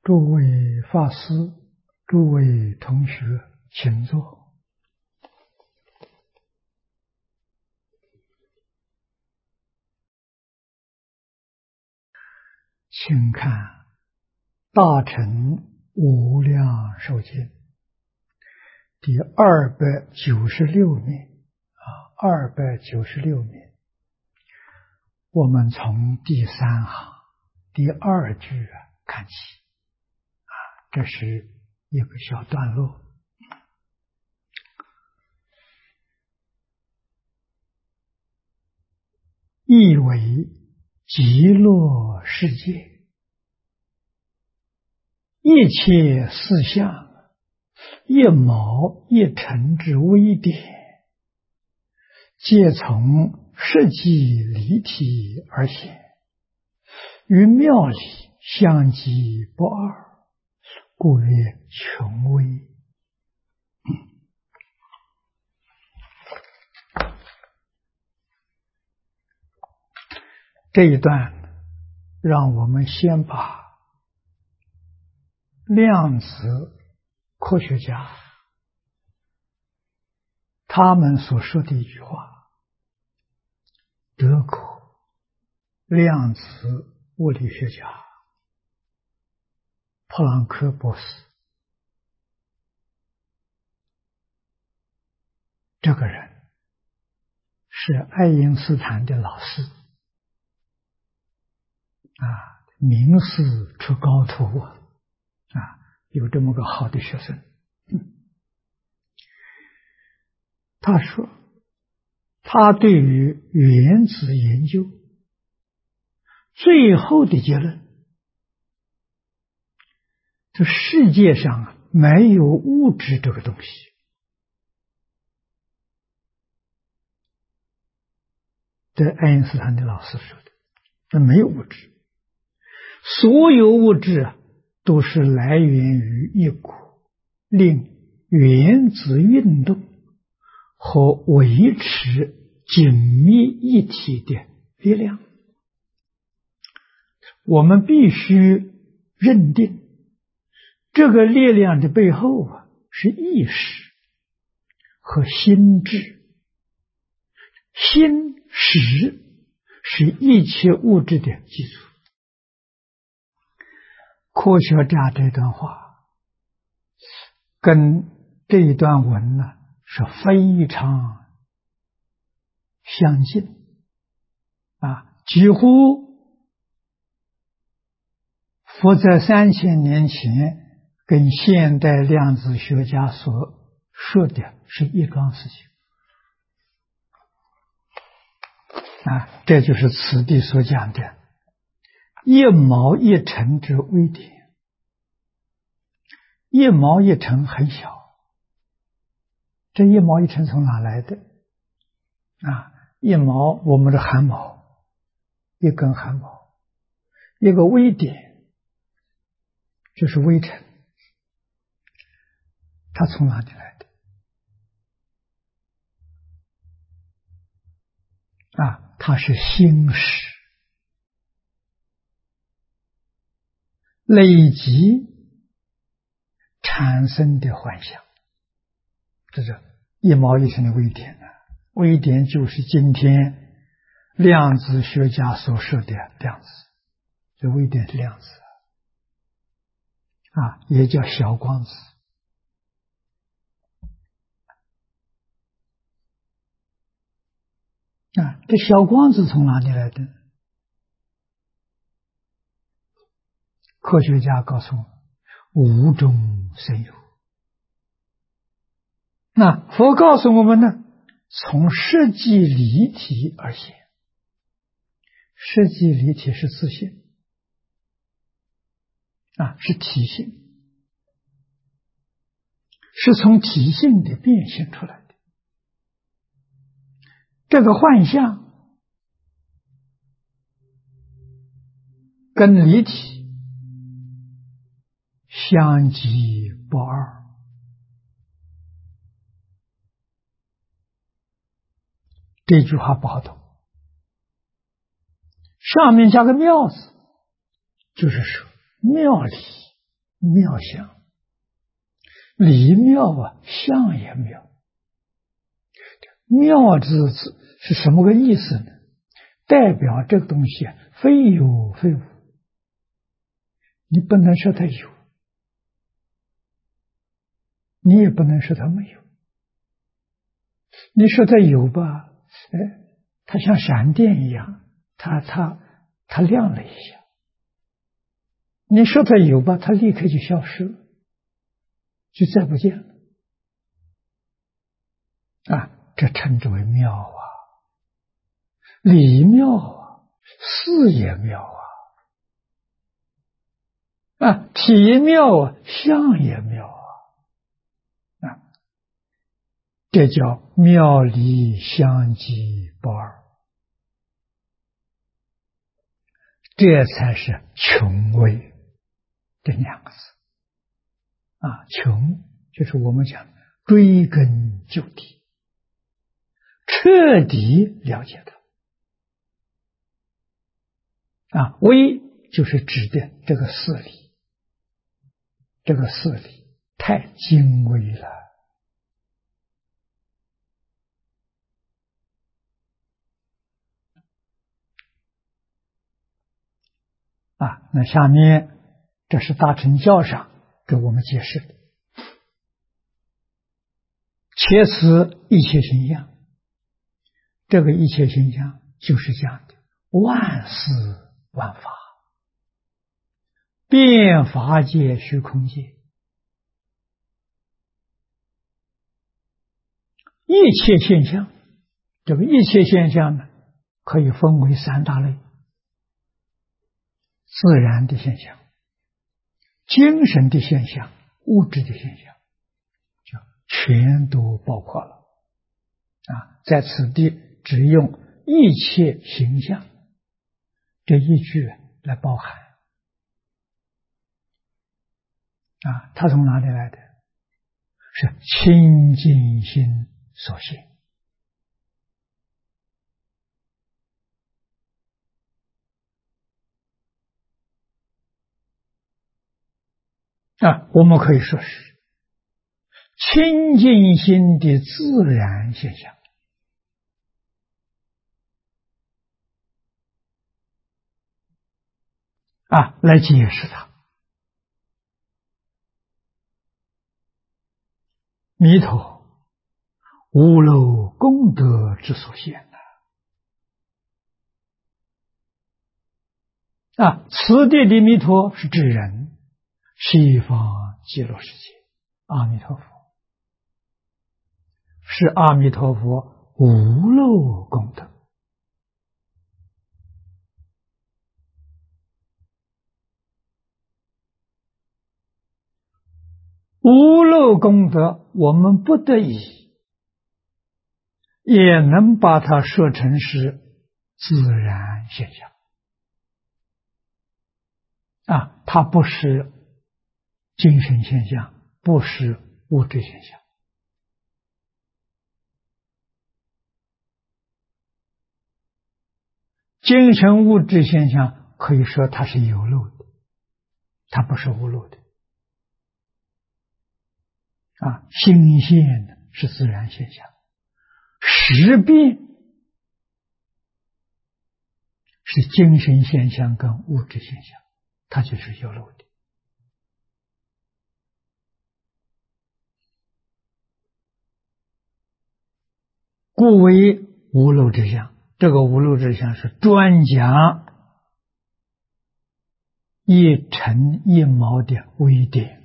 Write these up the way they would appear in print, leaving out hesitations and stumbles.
诸位法师、诸位同学，请坐。请看《大乘无量寿经》第296面，296面。我们从第3行第2句看起，这是一个小段落。意为极乐世界一切事相，一毛一尘之微点，皆从实际离体而显，与妙理相即不二，故曰穷微。这一段让我们先把量子科学家他们所说的一句话，德国量子物理学家普朗克博士，这个人是爱因斯坦的老师名师出高徒有这么个好的学生。他说，他对于原子研究最后的结论，这世界上没有物质这个东西。这爱因斯坦的老师说的，这没有物质，所有物质都是来源于一股令原子运动和维持紧密一体的力量。我们必须认定这个力量的背后是意识和心智，心识是一切物质的基础。科学家这段话跟这一段文是非常相近几乎佛在3000年前跟现代量子学家所说的是一桩事情这就是此地所讲的一毛一尘之微点。一毛一尘很小，这一毛一尘从哪来的一毛，我们的汗毛，一根汗毛，一个微点就是微尘，它从哪里来的它是心识累积产生的幻想。这是一毛一尘的微点微点就是今天量子学家所说的量子，这微点是量子也叫小光子。这小光子从哪里来的？科学家告诉我们，无中生有。佛告诉我们呢，从实际离体而显。实际离体是自性是体性，是从体性的变现出来的。这个幻象跟离体相即不二。这句话不好懂，上面加个妙字，就是说妙理妙相，理妙啊，相也妙。妙字是什么个意思呢？代表这个东西非有非无，你不能说它有，你也不能说它没有。你说它有吧，它像闪电一样，它亮了一下。你说它有吧，它立刻就消失了，就再不见了。这称之为妙啊，理妙啊，事也妙啊，体妙啊，相也妙啊，这叫妙理相即不二，这才是穷微这两个字穷就是我们讲追根究底，彻底了解它微就是指的这个事理，这个事理太精微了那下面这是大乘教上给我们解释的，切此一切形象，这个一切形象就是讲的万事万法，变法界虚空界，一切现象。这个一切现象呢，可以分为三大类：自然的现象、精神的现象、物质的现象，就全都包括了在此地只用一切形象这一句来包含它从哪里来的？是清净心所现我们可以说是清净心的自然现象来解释它。弥陀无漏功德之所现此地的弥陀是指人，西方极乐世界阿弥陀佛，是阿弥陀佛无漏功德。无漏功德我们不得已也能把它说成是自然现象它不是精神现象，不是物质现象。精神物质现象可以说它是有漏的，它不是无漏的心现是自然现象，识变是精神现象跟物质现象，它就是有漏的故为无漏之相。这个无漏之相是专讲一尘一毛的微点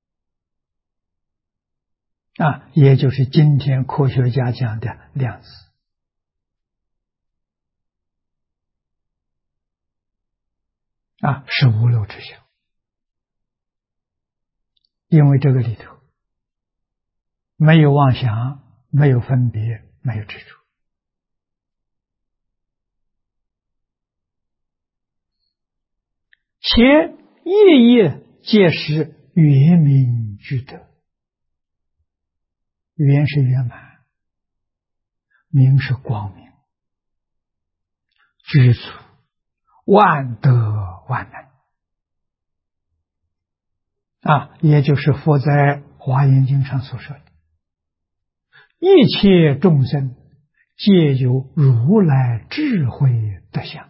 也就是今天科学家讲的量子是无漏之相。因为这个里头没有妄想，没有分别，没有执着且夜夜皆是圆明具德。圆是圆满，明是光明，具足万德万能也就是佛在《华严经》上所说的，一切众生皆有如来智慧德相。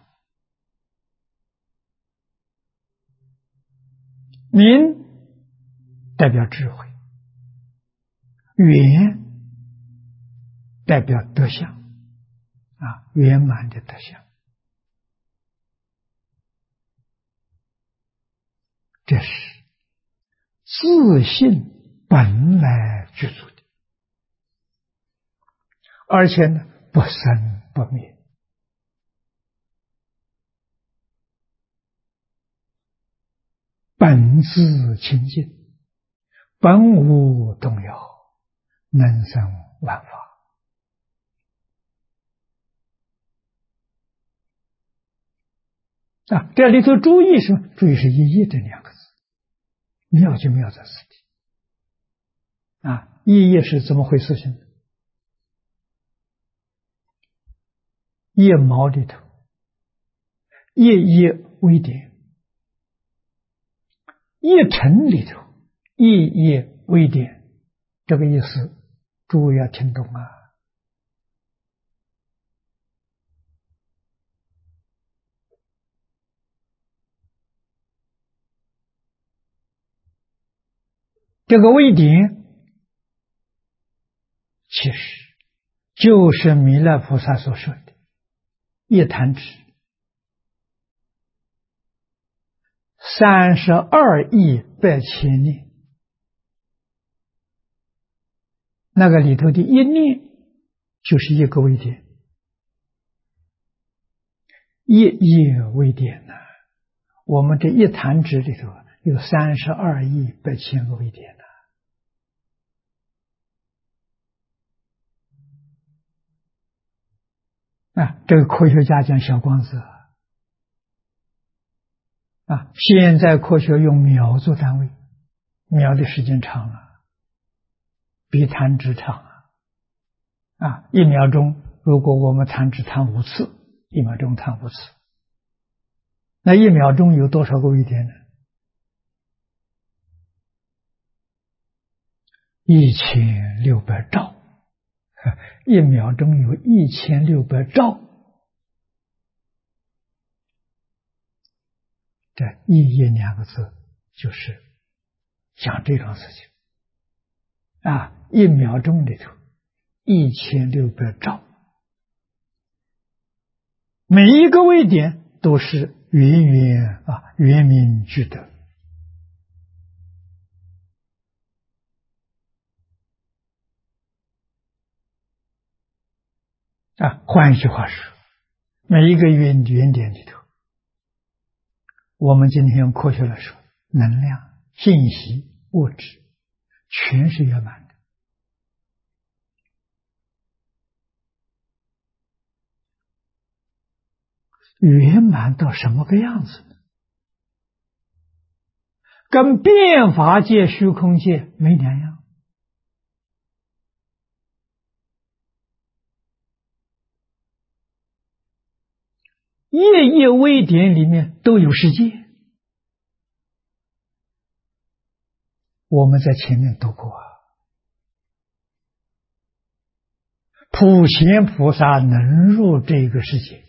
明代表智慧，圆代表德相，圆满的德相。这是自性本来具足的，而且呢，不生不灭，本自清净，本无动摇，能生万法。这里头注意什么？注意是一业这两个字，妙就妙在此地。一业是怎么回事情？业毛里头，业微点；业尘里头，业微点。这个意思，诸位要听懂啊。这个微点，其实就是弥勒菩萨所说的一弹指32亿8千念，那个里头的一念就是一个微点，一业微点我们这一弹指里头有32亿8千个微点这个科学家讲小光子现在科学用秒做单位，秒的时间长比弹指长1秒钟，如果我们弹指弹5次，1秒钟弹5次，那1秒钟有多少个微点呢？1600兆，1秒钟有1600兆。这一业2个字就是讲这种事情1秒钟里头1600兆，每一个微点都是圆明具德。换一句话说，每一个圆点里头，我们今天用科学来说，能量、信息、物质全是圆满的。圆满到什么个样子呢？跟变法界、虚空界没两样。夜微点里面都有世界，我们在前面读过普贤菩萨能入这个世界，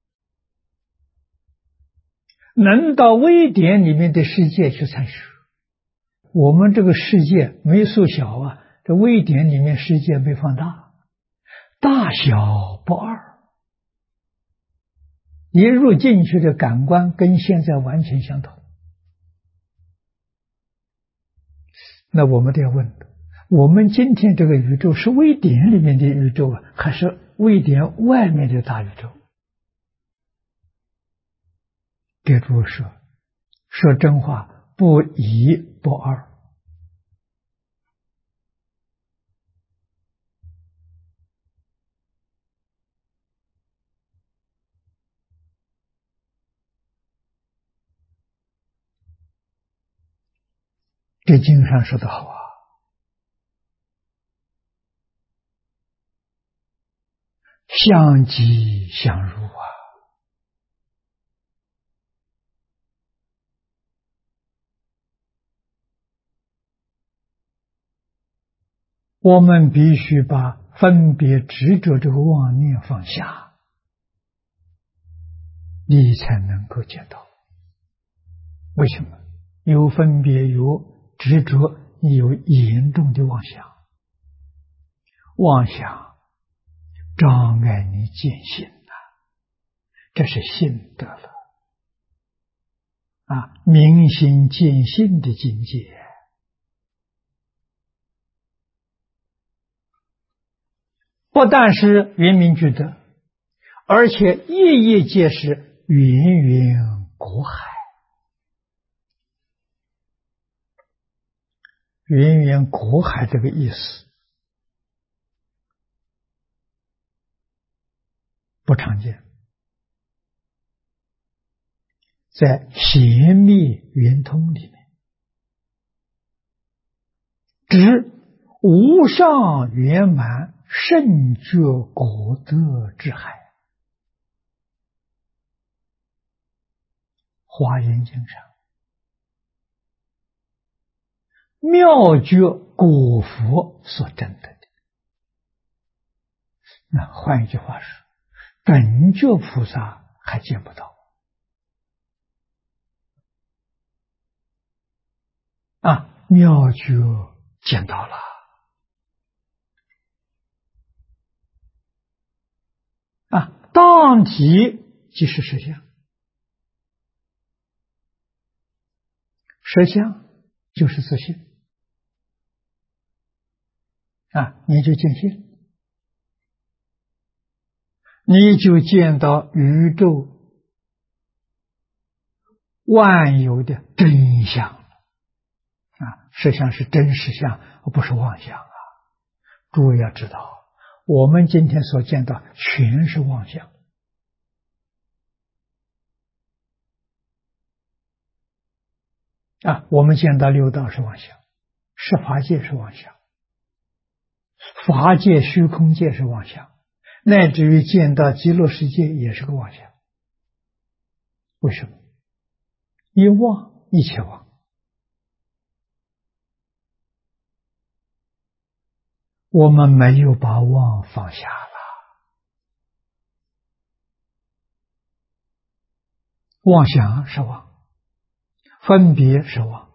能到微点里面的世界去参学。我们这个世界没缩小这微点里面世界没放大，大小不二。一入进去的感官跟现在完全相同。那我们得要问，我们今天这个宇宙是微点里面的宇宙还是微点外面的大宇宙？给诸位说真话，不一不二。这经上说的好相即相入我们必须把分别执着这个妄念放下，你才能够见到。为什么？有分别有执着，你有严重的妄想，妄想障碍你见性啊，这是性德了啊，明心见性的境界。不但是圆明具德，而且夜夜皆是源源果海。源源果海这个意思不常见，在显密圆通里面，指无上圆满圣觉果德之海。华严经上妙觉果佛所证得的。那换一句话说，本觉菩萨还见不到啊，妙觉见到了啊，当体即是实相，实相就是自性啊，你就见性，你就见到宇宙万有的真相啊，实相是真实相，不是妄想啊。诸位要知道，我们今天所见到全是妄想啊，我们见到六道是妄想，十法界是妄想，法界虚空界是妄想，乃至于见到极乐世界也是个妄想。为什么？一妄一切妄，我们没有把妄放下了。妄想是妄，分别是妄，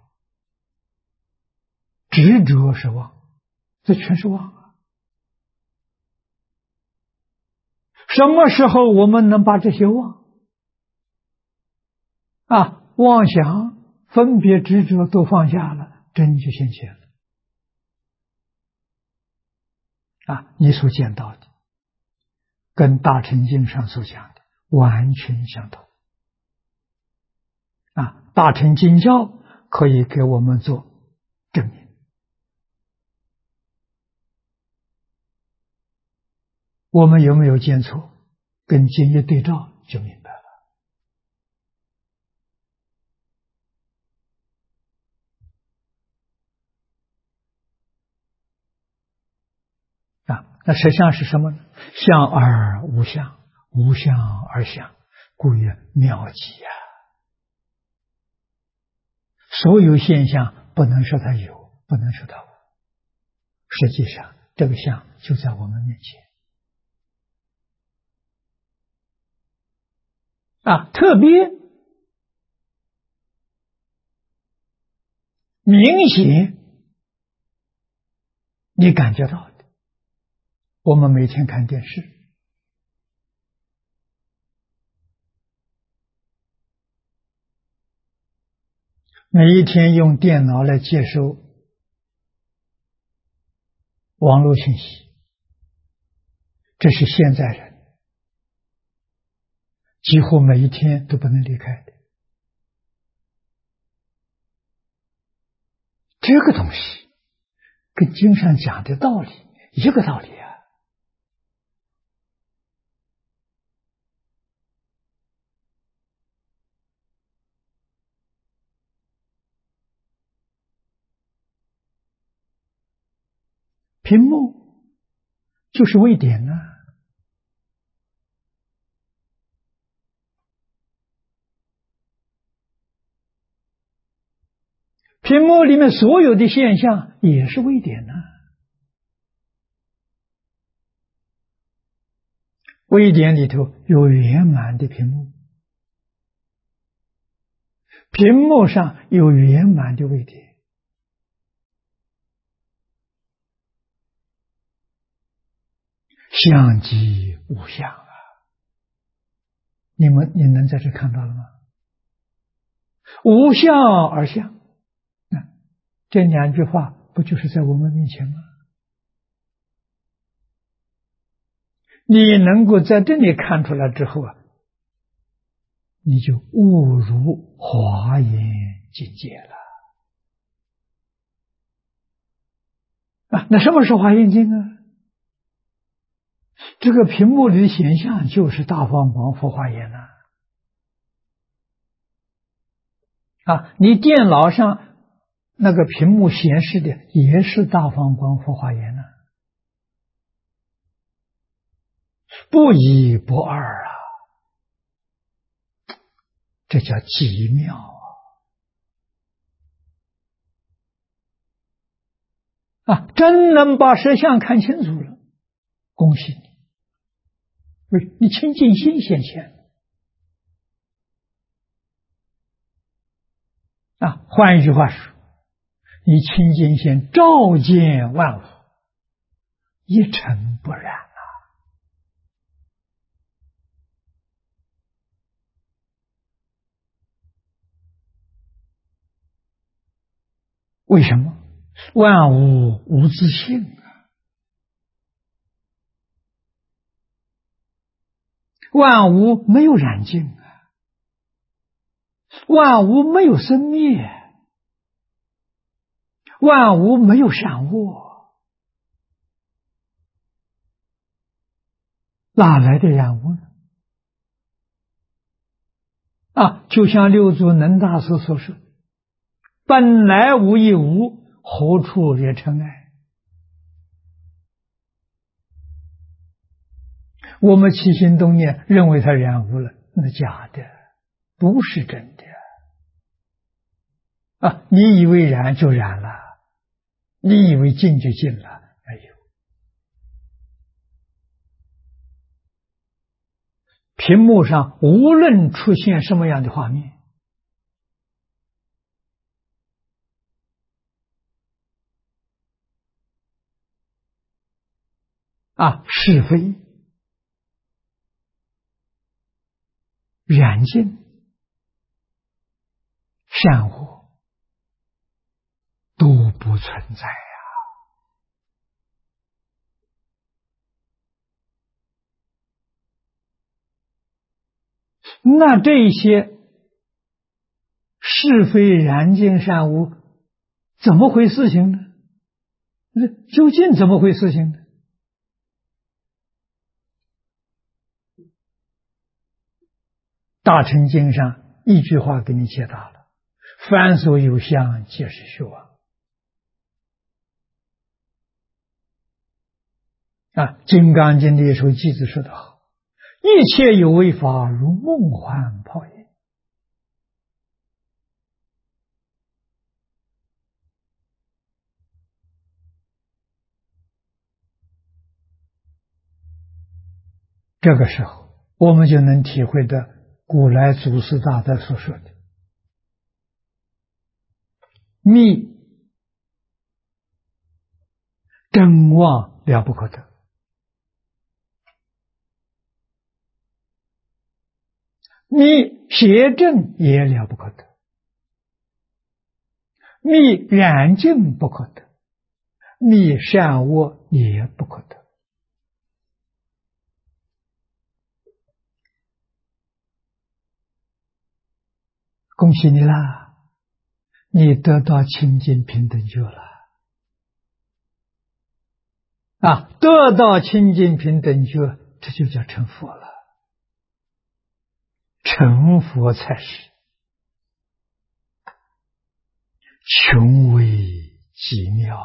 执着是妄，这全是妄啊。什么时候我们能把这些妄啊，妄想、分别、执着都放下了，真就现前了啊！你所见到的，跟大乘经上所讲的完全相同啊！大乘经教可以给我们做证明。我们有没有见错？跟经一对照就明白了。啊，那实相是什么呢？相而无相，无相而相，故曰妙极呀。所有现象不能说它有，不能说它无，实际上这个相就在我们面前啊，特别明显，你感觉到的。我们每天看电视，每一天用电脑来接收网络信息，这是现在人几乎每一天都不能离开的。这个东西跟经上讲的道理一个道理啊。屏幕就是微点啊，屏幕里面所有的现象也是微点啊。 微点里头有圆满的屏幕，屏幕上有圆满的微点，相即无相啊！你能在这看到了吗？无相而相，这两句话不就是在我们面前吗？你能够在这里看出来之后啊，你就悟入华严境界了啊！那什么是华严境啊？这个屏幕里的显象就是大方广佛华严呐！啊，你电脑上那个屏幕显示的也是大方广佛华严呐，不一不二啊！这叫极妙啊！真能把实相看清楚了，恭喜你，你清净心显现啊！换一句话说，你清净心照见万物，一尘不染啊！为什么？万物无自性啊！万物没有染净啊！万物没有生灭，万物没有善恶，哪来的染污呢？啊，就像六祖能大师所说，本来无一物，何处惹尘埃？我们起心动念认为它染污了，那假的，不是真的啊！你以为染就染了，你以为净就净了，没有。屏幕上无论出现什么样的画面，啊，是非、染净、善恶都不存在呀！那这些是非、染净、善恶怎么回事情呢？究竟怎么回事情呢？大乘经上一句话给你解答了：凡所有相，皆是虚妄。啊，《金刚经》里头句子说得好：一切有为法，如梦幻泡影。这个时候，我们就能体会到古来祖师大德所说的密真妄了不可得，密邪正也了不可得，密染净不可得，密善恶也不可得。恭喜你啦，你得到清净平等觉了啊！得到清净平等觉，这就叫成佛了。成佛才是穷微极妙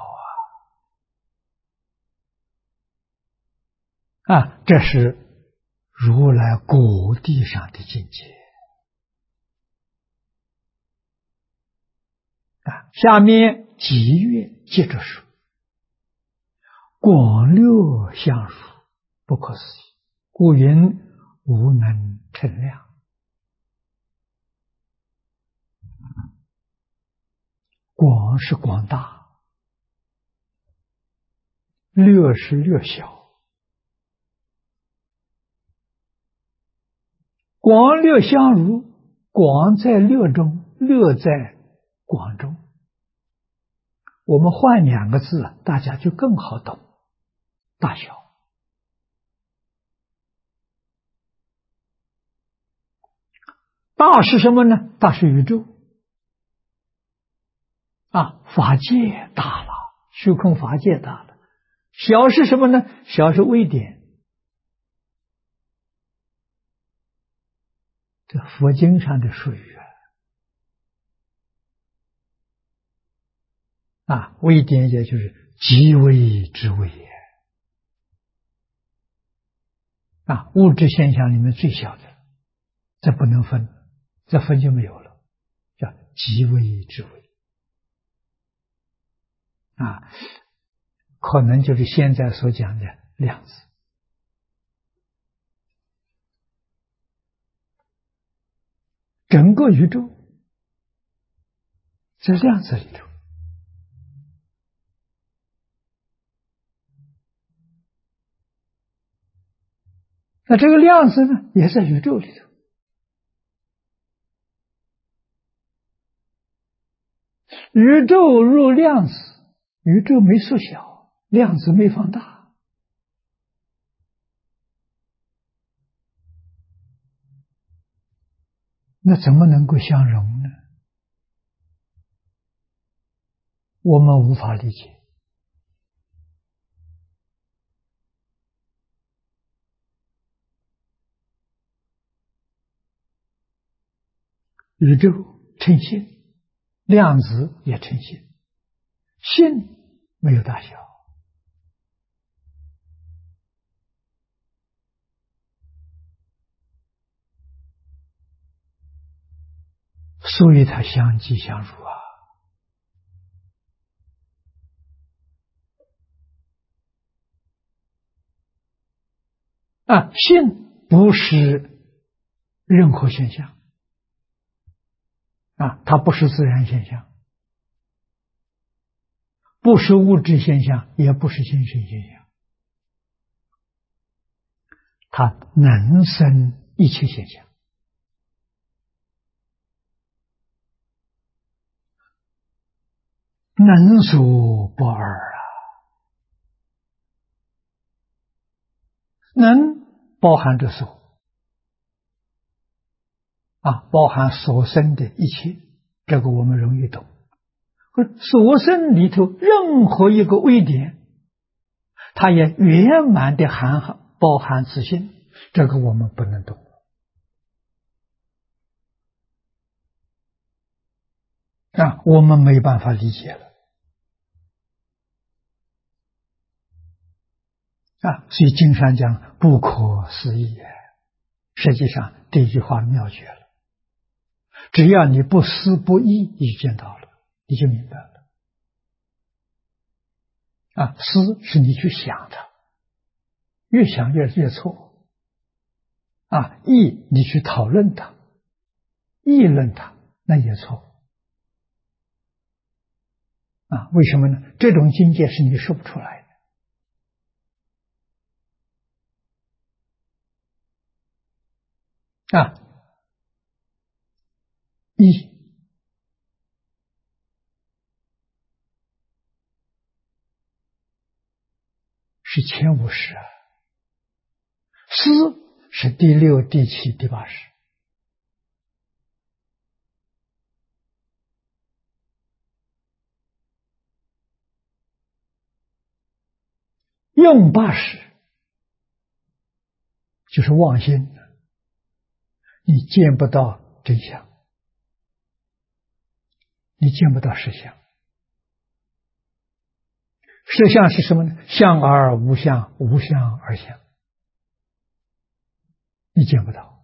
啊！这是如来果地上的境界啊！下面几月接着说：广略相殊，不可思议， 故云无能称量。广是广大，略是略小。广略相如，广在略中，略在广中。我们换两个字，大家就更好懂。大小。大是什么呢？大是宇宙。法界大了，虚空法界大了。小是什么呢？小是微点。这佛经上的术语微点也就是极微之微也。物质现象里面最小的，这不能分，这分就没有了，叫极微之微。可能就是现在所讲的量子。整个宇宙在量子里头。那这个量子呢，也在宇宙里头。宇宙入量子，宇宙没缩小，量子没放大。那怎么能够相容呢？我们无法理解。宇宙成性，量子也成性，性没有大小。所以它相即相如性不是任何现象它不是自然现象，不是物质现象，也不是精神现象，它能生一切现象。能所不二能包含着所包含所生的一切，这个我们容易懂。所生里头任何一个微点，它也圆满的包含自性，这个我们不能懂。我们没办法理解了。所以经上讲不可思议实际上这句话妙绝了。只要你不思不议，你就见到了，你就明白了。思是你去想它，越想越错。议你去讨论它，议论它，那也错。为什么呢？这种境界是你说不出来的。义是前50思是第6、第7、第80。用80就是妄心，你见不到真相，你见不到实相。实相是什么呢？相而无相，无相而相，你见不到。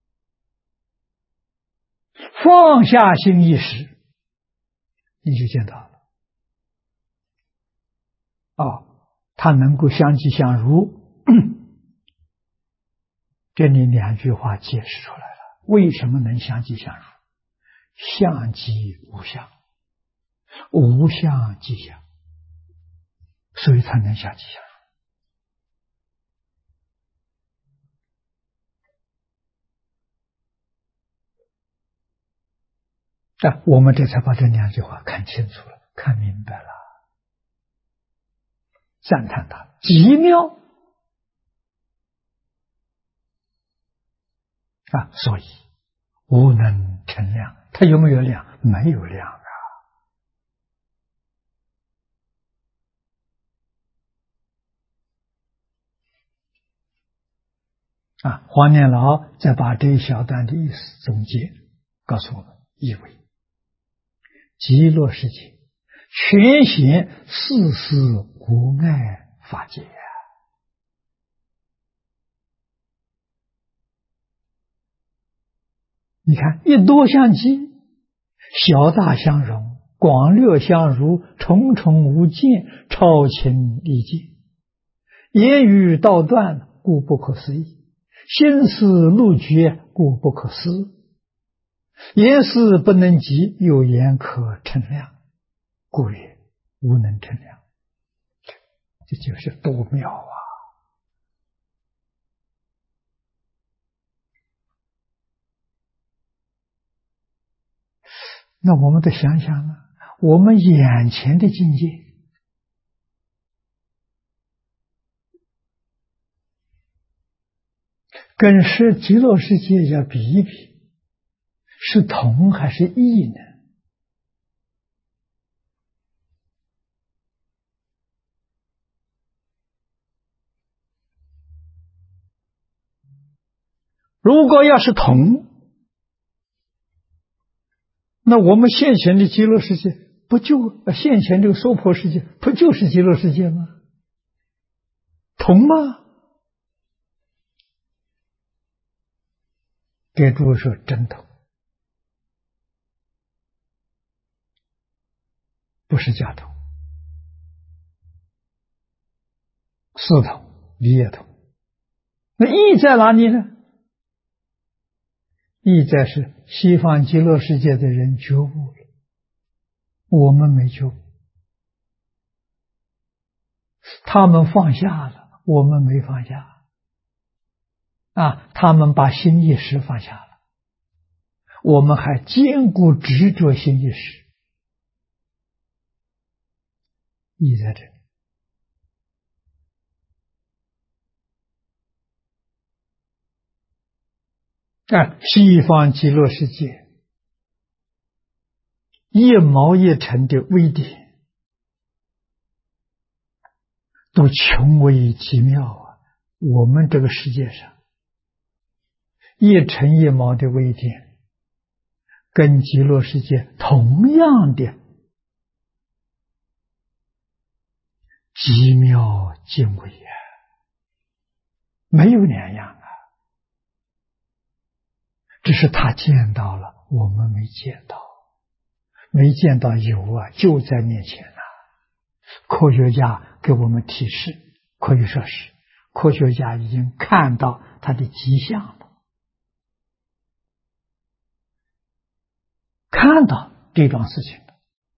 放下心意识，你就见到了。它能够相即相如， 这里两句话解释出来了，为什么能相即相如？相即无相，无相即相，所以才能相即相如。我们这才把这两句话看清楚了，看明白了，赞叹他极妙所以无能成量，它有没有量？没有量黄念老再把这一小段的意思总结告诉我们，意为极乐世界全显世事无碍法界你看，一多相即，小大相融，广略相如，重重无间，超情离界，言语道断，故不可思议；心思路绝，故不可思。言思不能及，有言可称量，故曰无能称量。这就是多妙啊！那我们得想想啊，我们眼前的境界跟极乐世界要比一比，是同还是异呢？如果要是同，那我们现前的极乐世界不就现前这个娑婆世界不就是极乐世界吗？同吗？给诸位说真同，不是假同，是同，理也同。那异在哪里呢？异在是西方极乐世界的人觉悟了，我们没觉悟，他们放下了，我们没放下他们把心意识放下了，我们还坚固执着心意识，异在这里。西方极乐世界一毛一尘的微点都穷微极妙我们这个世界上一尘一毛的微点跟极乐世界同样的极妙精微没有两样只是他见到了，我们没见到，没见到有就在面前科学家给我们提示，可以说是科学家已经看到它的迹象了，看到这桩事情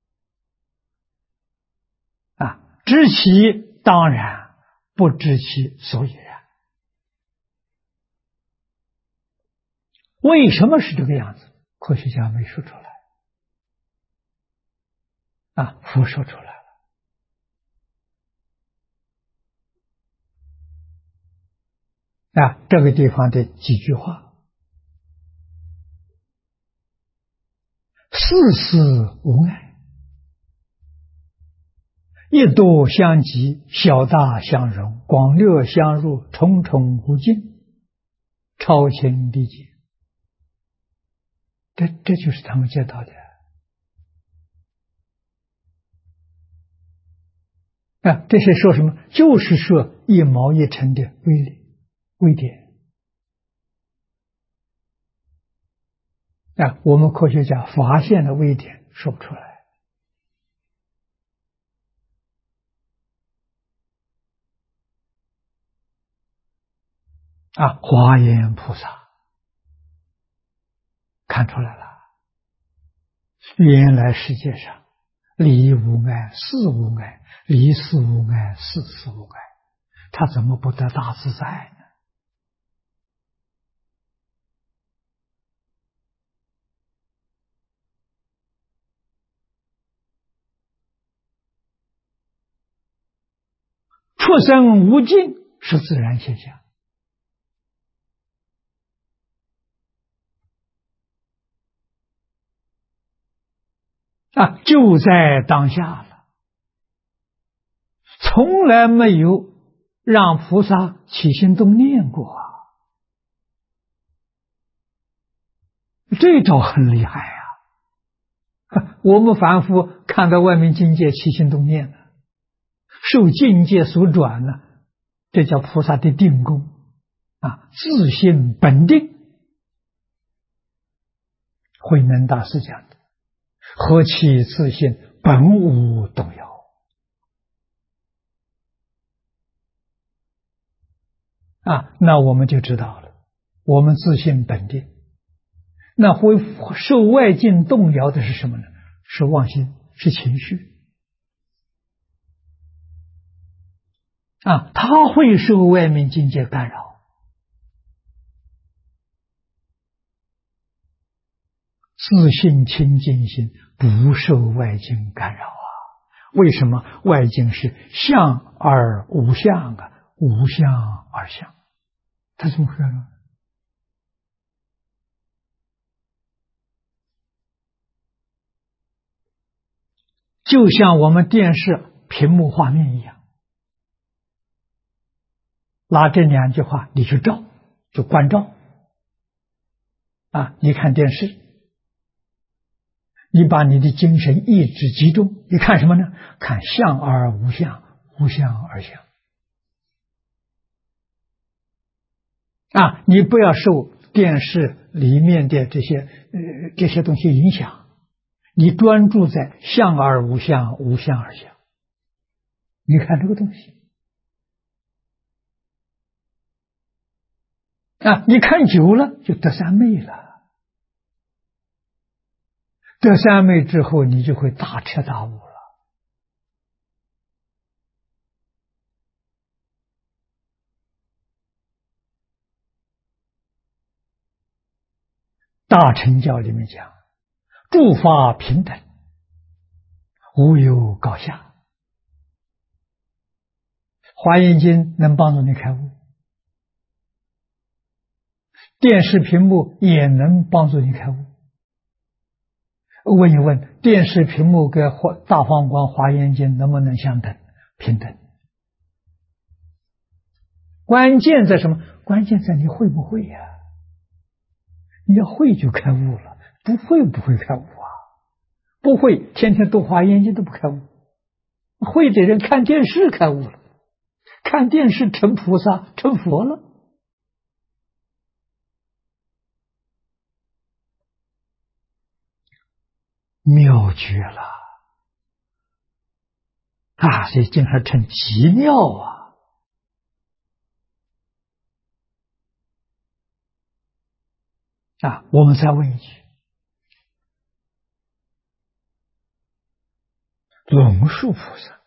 知其当然，不知其所以然。为什么是这个样子？科学家没说出来佛说出来了这个地方的几句话：世事无碍，一多相即，小大相融，广略相入，重重无尽，超情离界。这就是他们见到的这是说什么？就是说一毛一尘的微点我们科学家发现了微点，说不出来华严菩萨看出来了，原来世界上理无碍，事无碍，理事无碍，事事无碍，他怎么不得大自在呢？出生无尽是自然现象就在当下了，从来没有让菩萨起心动念过这招很厉害我们凡夫看到外面境界起心动念了，受境界所转呢，这叫菩萨的定功自性本定。慧能大师讲的，何其自性本无动摇那我们就知道了，我们自性本定，那会受外境动摇的是什么呢？是妄心，是情绪他会受外面境界干扰。自性清净心不受外境干扰为什么？外境是相而无相无相而相，它怎么回事呢？就像我们电视屏幕画面一样，拿这两句话你去照，就关照你看电视，你把你的精神意志集中，你看什么呢？看相而无相，无相而相你不要受电视里面的这些东西影响，你专注在相而无相，无相而相。你看这个东西你看久了就得三昧了。得三昧之后，你就会大彻大悟了。大乘教里面讲，诸法平等，无有高下。华严经能帮助你开悟，电视屏幕也能帮助你开悟。问一问，电视屏幕跟大放光华严经能不能相等？平等。关键在什么？关键在你会不会呀？你要会就开悟了，不会不会开悟不会天天读华严经都不开悟。会的人看电视开悟了，看电视成菩萨成佛了。妙绝了所以经常称极妙我们再问一句，龙树菩萨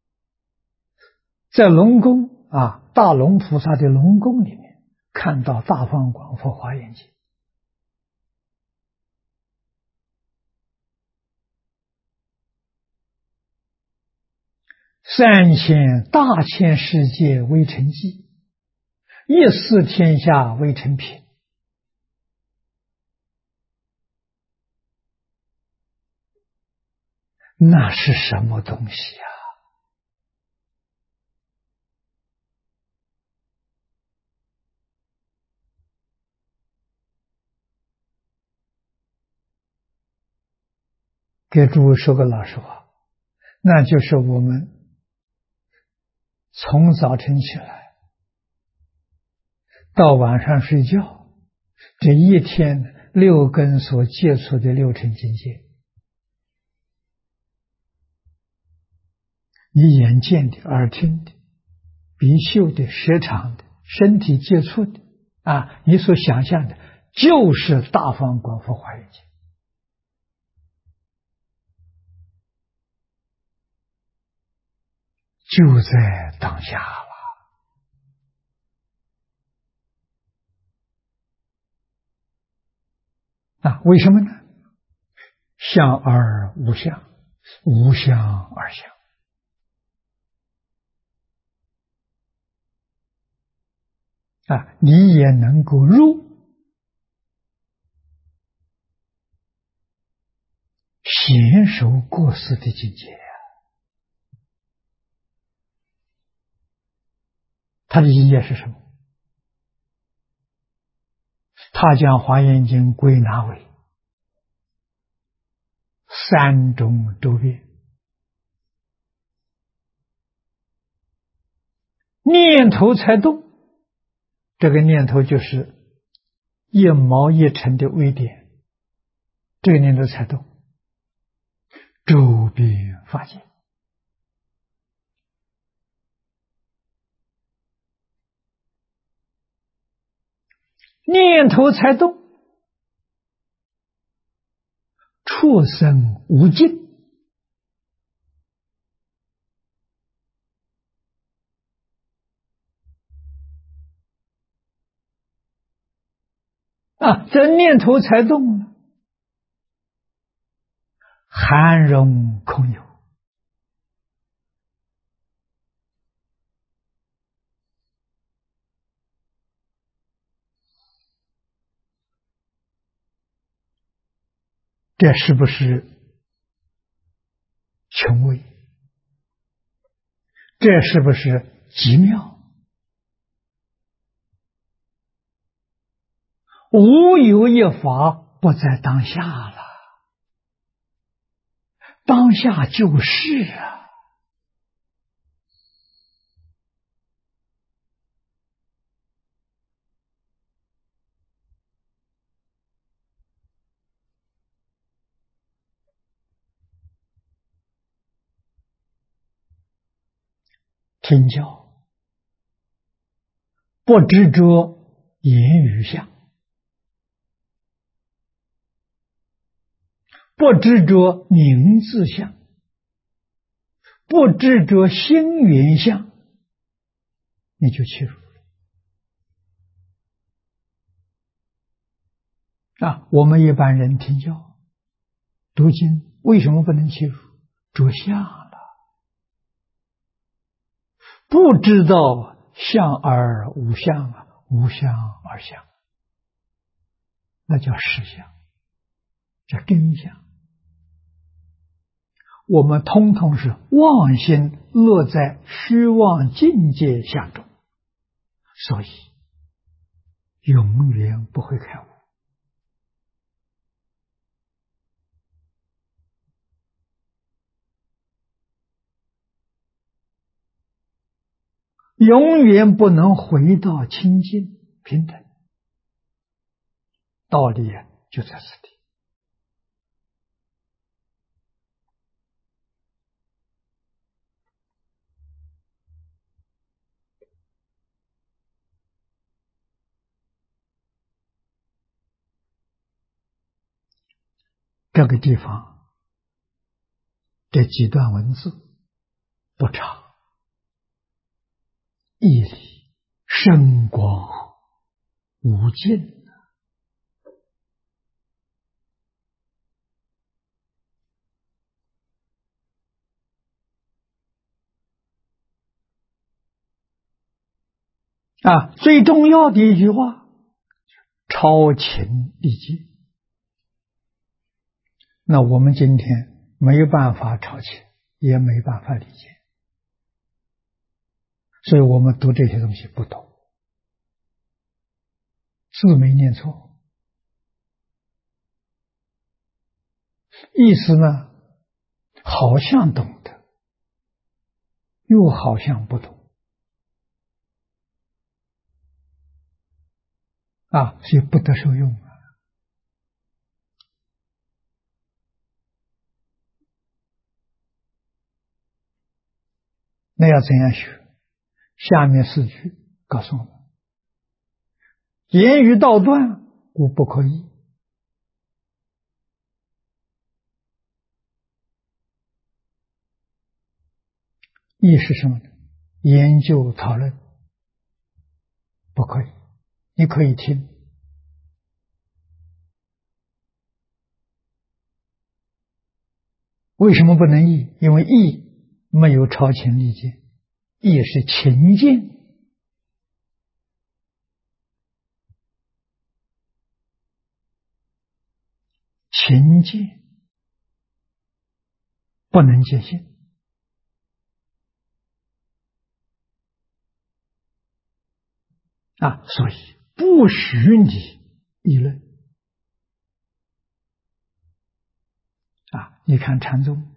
在龙宫大龙菩萨的龙宫里面看到大放广佛华严经，3000大千世界为成绩，14天下为成品。那是什么东西给诸位说个老实话，那就是我们从早晨起来到晚上睡觉，这一天6根所接触的6尘境界，你眼见的、耳听的、鼻嗅的、舌尝的、身体接触的， 啊，你所想象的就是大方广佛华严经，就在当下了啊！为什么呢？相而无相，无相而相啊！你也能够入娴熟过失的境界。它的意义是什么？他将华严经归纳为三种周遍，念头才动，这个念头就是一毛一尘的微点，这个念头才动，周遍法界。念头才动，畜生无尽啊！这念头才动呢，含容空有这是不是穷微？这是不是极妙？无有一法不在当下了，当下就是啊！听教不执着言语相，不执着名字相，不执着心缘相，你就切入啊！我们一般人听教读经，为什么不能切入？着相了，不知道相而无相啊，无相而相，那叫实相，叫真相。我们通通是妄心落在虚妄境界相中，所以永远不会开悟。永远不能回到清净平等，道理就在此地。这个地方这几段文字不长，义理深广无尽啊！最重要的一句话，超情理解。那我们今天没有办法超情，也没办法理解，所以我们读这些东西不懂，字没念错，意思呢好像懂得，又好像不懂啊，所以不得受用啊。那要怎样学？下面4句告诉我们： 言语道断，故不可议。议是什么呢？研究讨论，不可以。你可以听，为什么不能议？因为议没有超情理见，议是情境，情境不能界限啊，所以不许你议论啊。你看禅宗，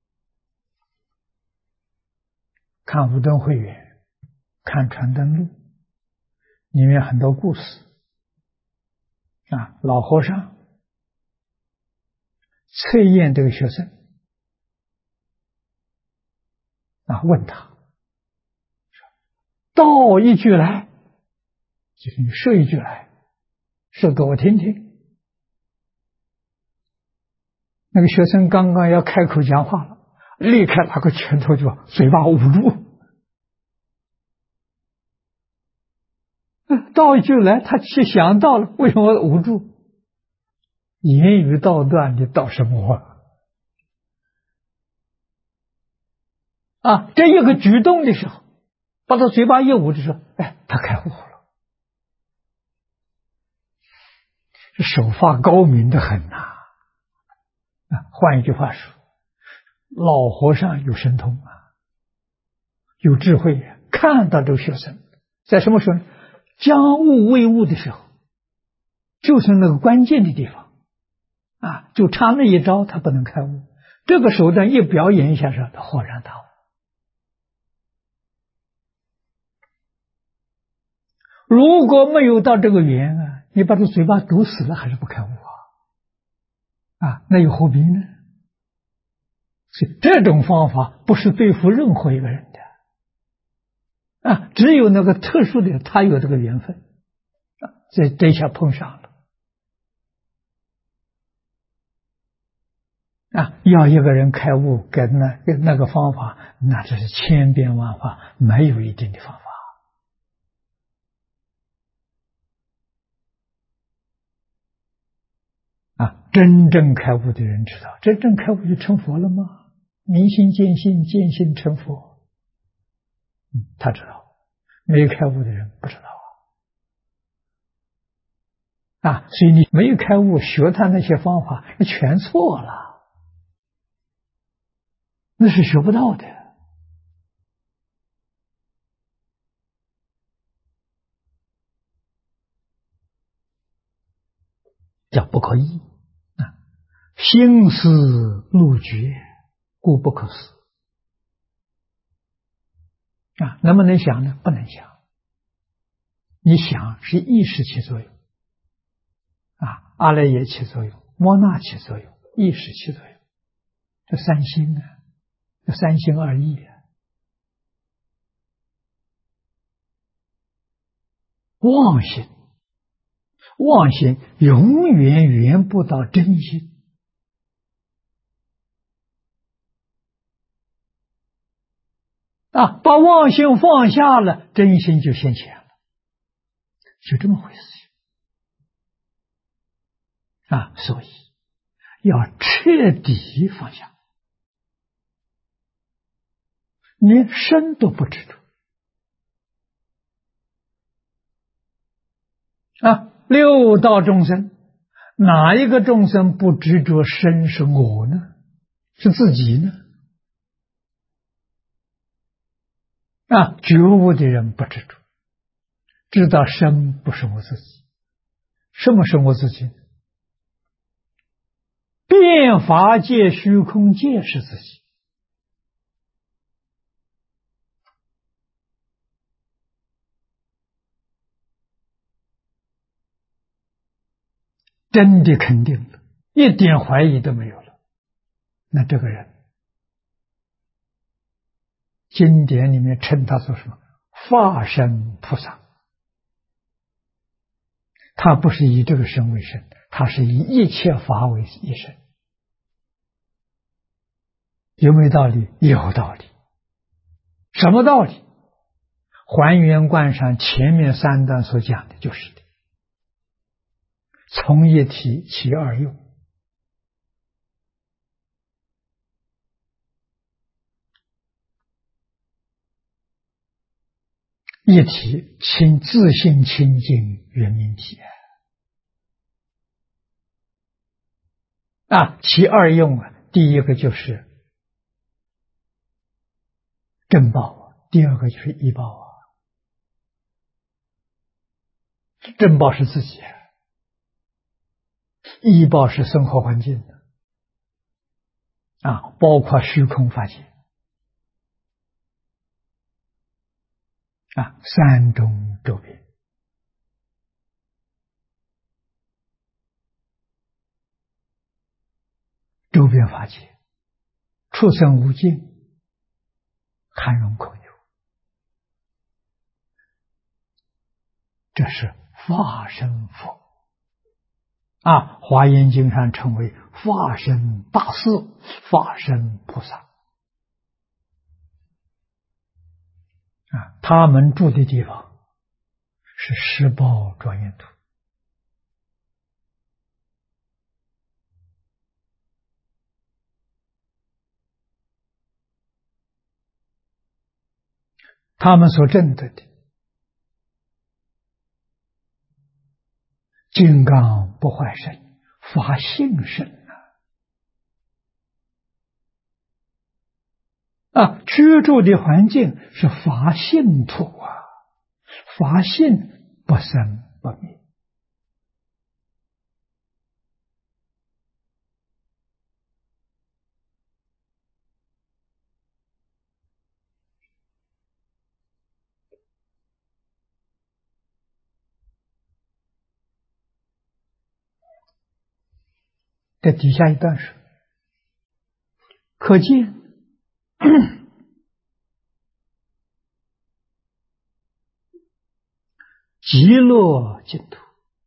看无灯会员，看传灯录，里面很多故事啊。老和尚测验这个学生啊，问他道一句来，就是你说一句来，说给我听听。那个学生刚刚要开口讲话了，立刻拿个拳头就嘴巴捂住。道一句来，他去想到了，为什么捂住？言语道断，你道什么话？啊，这一个举动的时候，把他嘴巴一捂的时候，哎，他开悟了。手法高明的很呐。换一句话说，老和尚有神通啊，有智慧啊，看到这个学生在什么时候呢？将悟未悟的时候，就是那个关键的地方啊，就差那一招，他不能开悟。这个手段一表演一下时，他豁然大悟。如果没有到这个缘啊，你把这嘴巴堵死了，还是不开悟啊，那又何必呢？所以这种方法不是对付任何一个人的啊，只有那个特殊的他有这个缘分啊，这一下碰上了啊，要一个人开悟，跟那个方法，那这是千变万化，没有一定的方法啊。真正开悟的人知道，真正开悟就成佛了吗？明心见性，见性成佛。他知道，没有开悟的人不知道啊。所以你没有开悟，学他那些方法，全错了，那是学不到的叫不可议啊。心思路绝，故不可思啊。能不能想呢？不能想。你想是意识起作用啊，阿赖耶起作用，摩那起作用，意识起作用，这三心啊，这三心二意啊。妄心，妄心永远圆不到真心啊！把妄心放下了，真心就现前了，就这么回事啊！所以要彻底放下，连身都不执着啊！六道众生，哪一个众生不执着身是我呢？是自己呢？啊，觉悟的人不执着，知道身不是我自己。什么是我自己？变法界、虚空界是自己。真的肯定了，一点怀疑都没有了。那这个人，经典里面称他做什么？法身菩萨。 他不是以这个身为身，他是以一切法为一身。有没有道理？有道理。什么道理？还原观上前面三段所讲的就是的。从一体起二用，一体自性清净圆明体其二用第一个就是正报第二个就是依报正报是自己依报是生活环境的包括虚空法界三种周边，周边法界，畜生无尽，含容口有，这是法身佛华严经上称为法身大士、法身菩萨他们住的地方是十宝庄严土，他们所证得的金刚不坏身、法性身居住的环境是法性土法性不生不灭这底下一段是可见极乐净土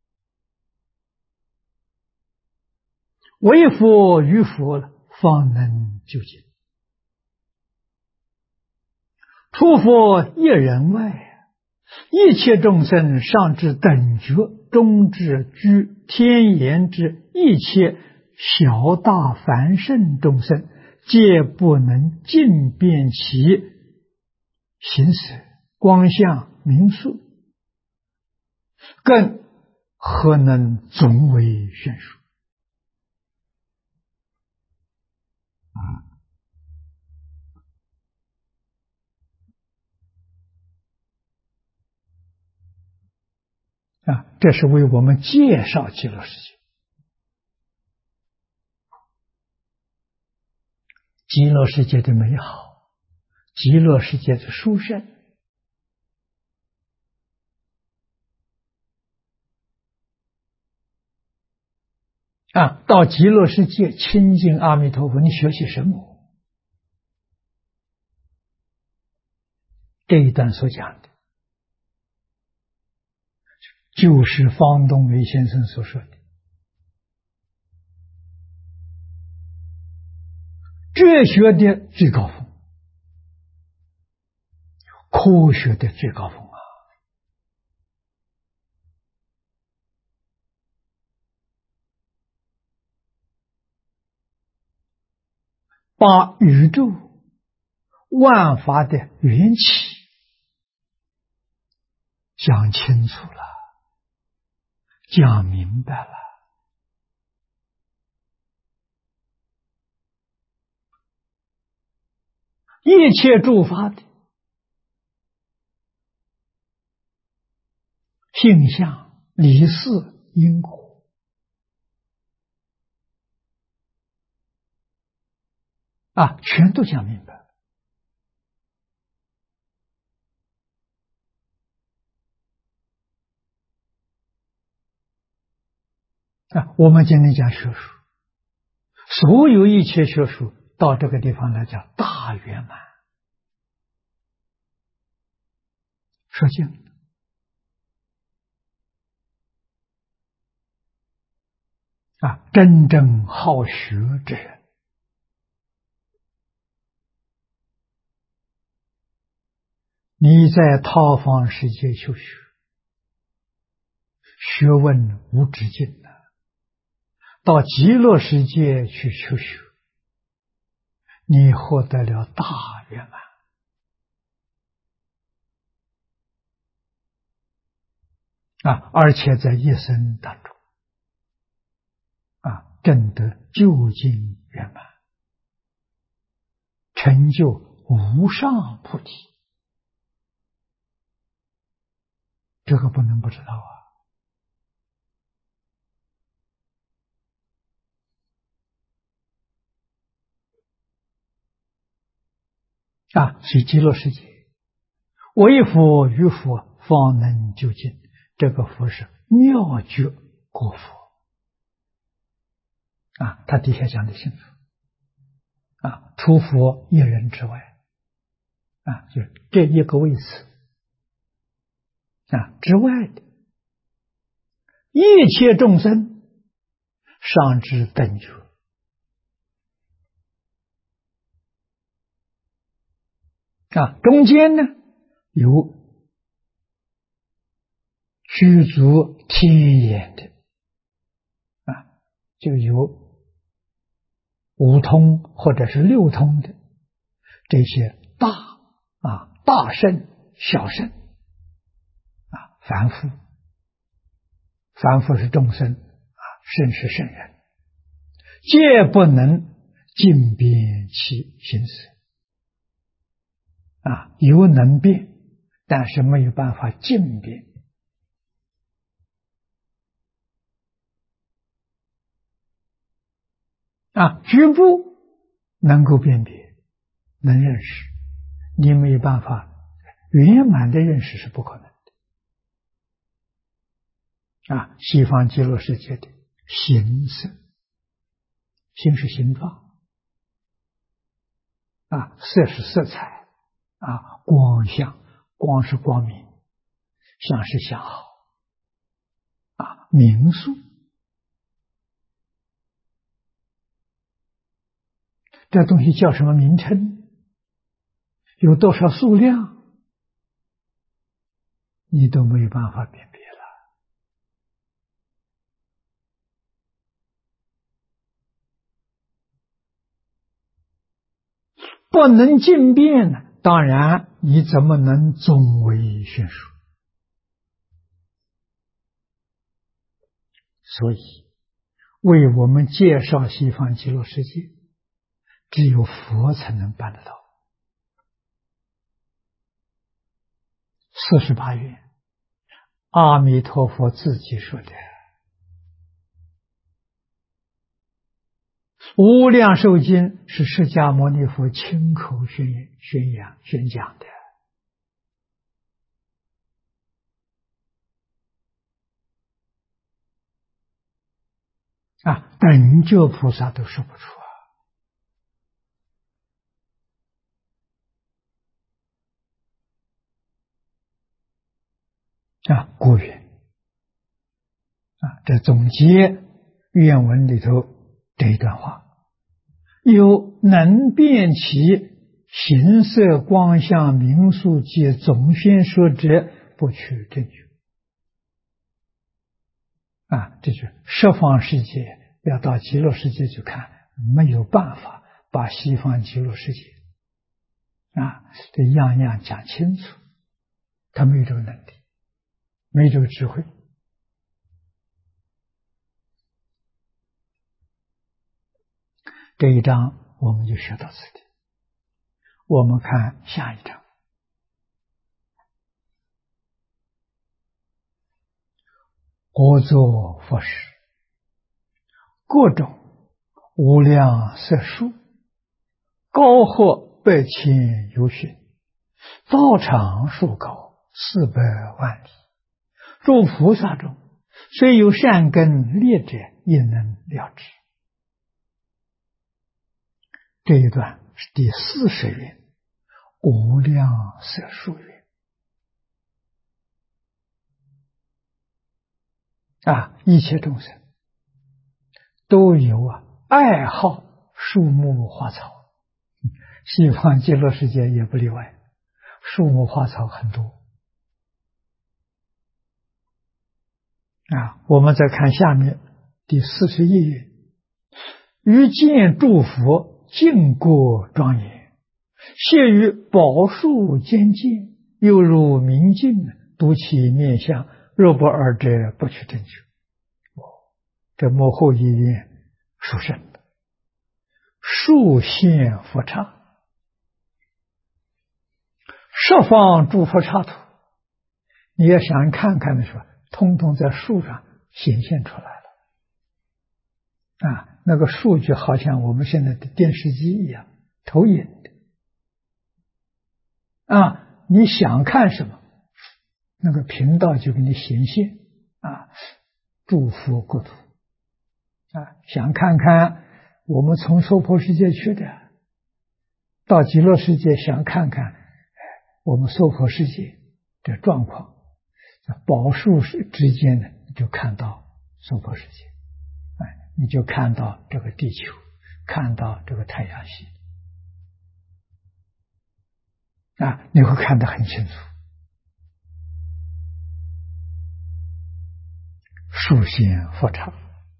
为佛于佛方能究竟，除佛一人外，一切众生上至等觉，中至居天眼之一切小大凡圣众生，皆不能尽辨其形色光相名数，更何能总为宣说这是为我们介绍极乐世界。极乐世界的美好，极乐世界的殊胜到极乐世界亲近阿弥陀佛，你学习什么？这一段所讲的就是方东梅先生所说的哲学的最高峰，科学的最高峰把宇宙万法的缘起讲清楚了，讲明白了，一切诸法的性相、理事、因果全都讲明白。我们今天讲学术，所有一切学术到这个地方来讲大圆满，说尽真正好学之人，你在套房世界修学，学问无止境的，到极乐世界去修学，你获得了大圆满而且在一生当中证得究竟圆满，成就无上菩提，这个不能不知道所以极乐世界为佛与佛方能究竟，这个佛是妙觉国佛他底下讲的清楚除佛一人之外就这一个位次之外的一切众生上至等觉中间呢有具足天眼的就有五通或者是六通的这些大圣小圣凡夫是众生圣是圣人，皆不能尽变其心思有能变，但是没有办法尽变局部能够辨别，能认识，你没有办法圆满的认识是不可能的西方极乐世界的形色，形是形状色是色彩光相，光是光明，相是相好名数，这东西叫什么名称，有多少数量，你都没有办法辨别了不能尽变呢，当然你怎么能总为宣说？所以为我们介绍西方极乐世界，只有佛才能办得到。48愿阿弥陀佛自己说的，无量寿经是释迦牟尼佛亲口宣讲的等觉菩萨都说不出故愿这总结愿文里头这一段话，有能辨其形色光相名数及总宣说者，不取正觉这就是十方世界要到极乐世界去看，没有办法把西方极乐世界这样样讲清楚，他没有这个能力，没有这个智慧这一章我们就学到此地，我们看下一章。国作佛事，各种无量色数，高或百千由旬，道场数高400万里。诸菩萨中，虽有善根劣者，也能了知。这一段是第40愿，无量色数愿一切众生都有爱好树木花草，西方极乐世界也不例外，树木花草很多。我们再看下面第41页，于见诸佛净国庄严，谢于宝树间见，犹如明镜，睹其面相，若不尔者，不取正觉。这幕后一念殊胜的树现佛刹，十方诸佛刹土，你要想看看的时候，通通在树上显现出来了。那个树就好像我们现在的电视机一样，投影的。你想看什么，那个频道就给你显现。诸佛国土。想看看我们从娑婆世界去的，到极乐世界想看看我们娑婆世界的状况，宝树之间呢，你就看到娑婆世界，你就看到这个地球，看到这个太阳系，你会看得很清楚。树现佛刹。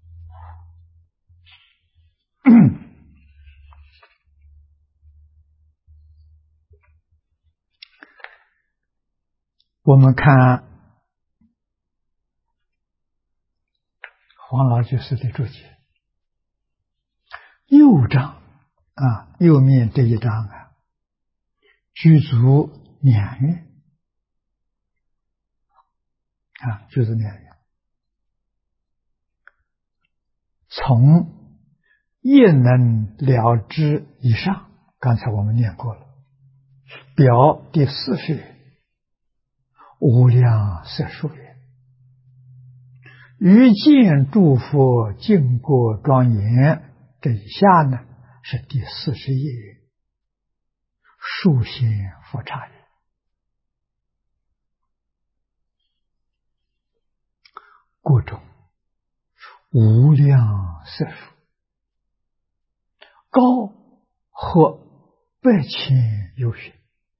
我们看黄老居士的注解，右章右面这一章具足2愿具足2愿，从业能了知以上，刚才我们念过了，表第40愿无量色数愿，于见诸佛净国庄严，这以下呢是第41愿树现佛刹愿。国中无量色数，高或百千有许。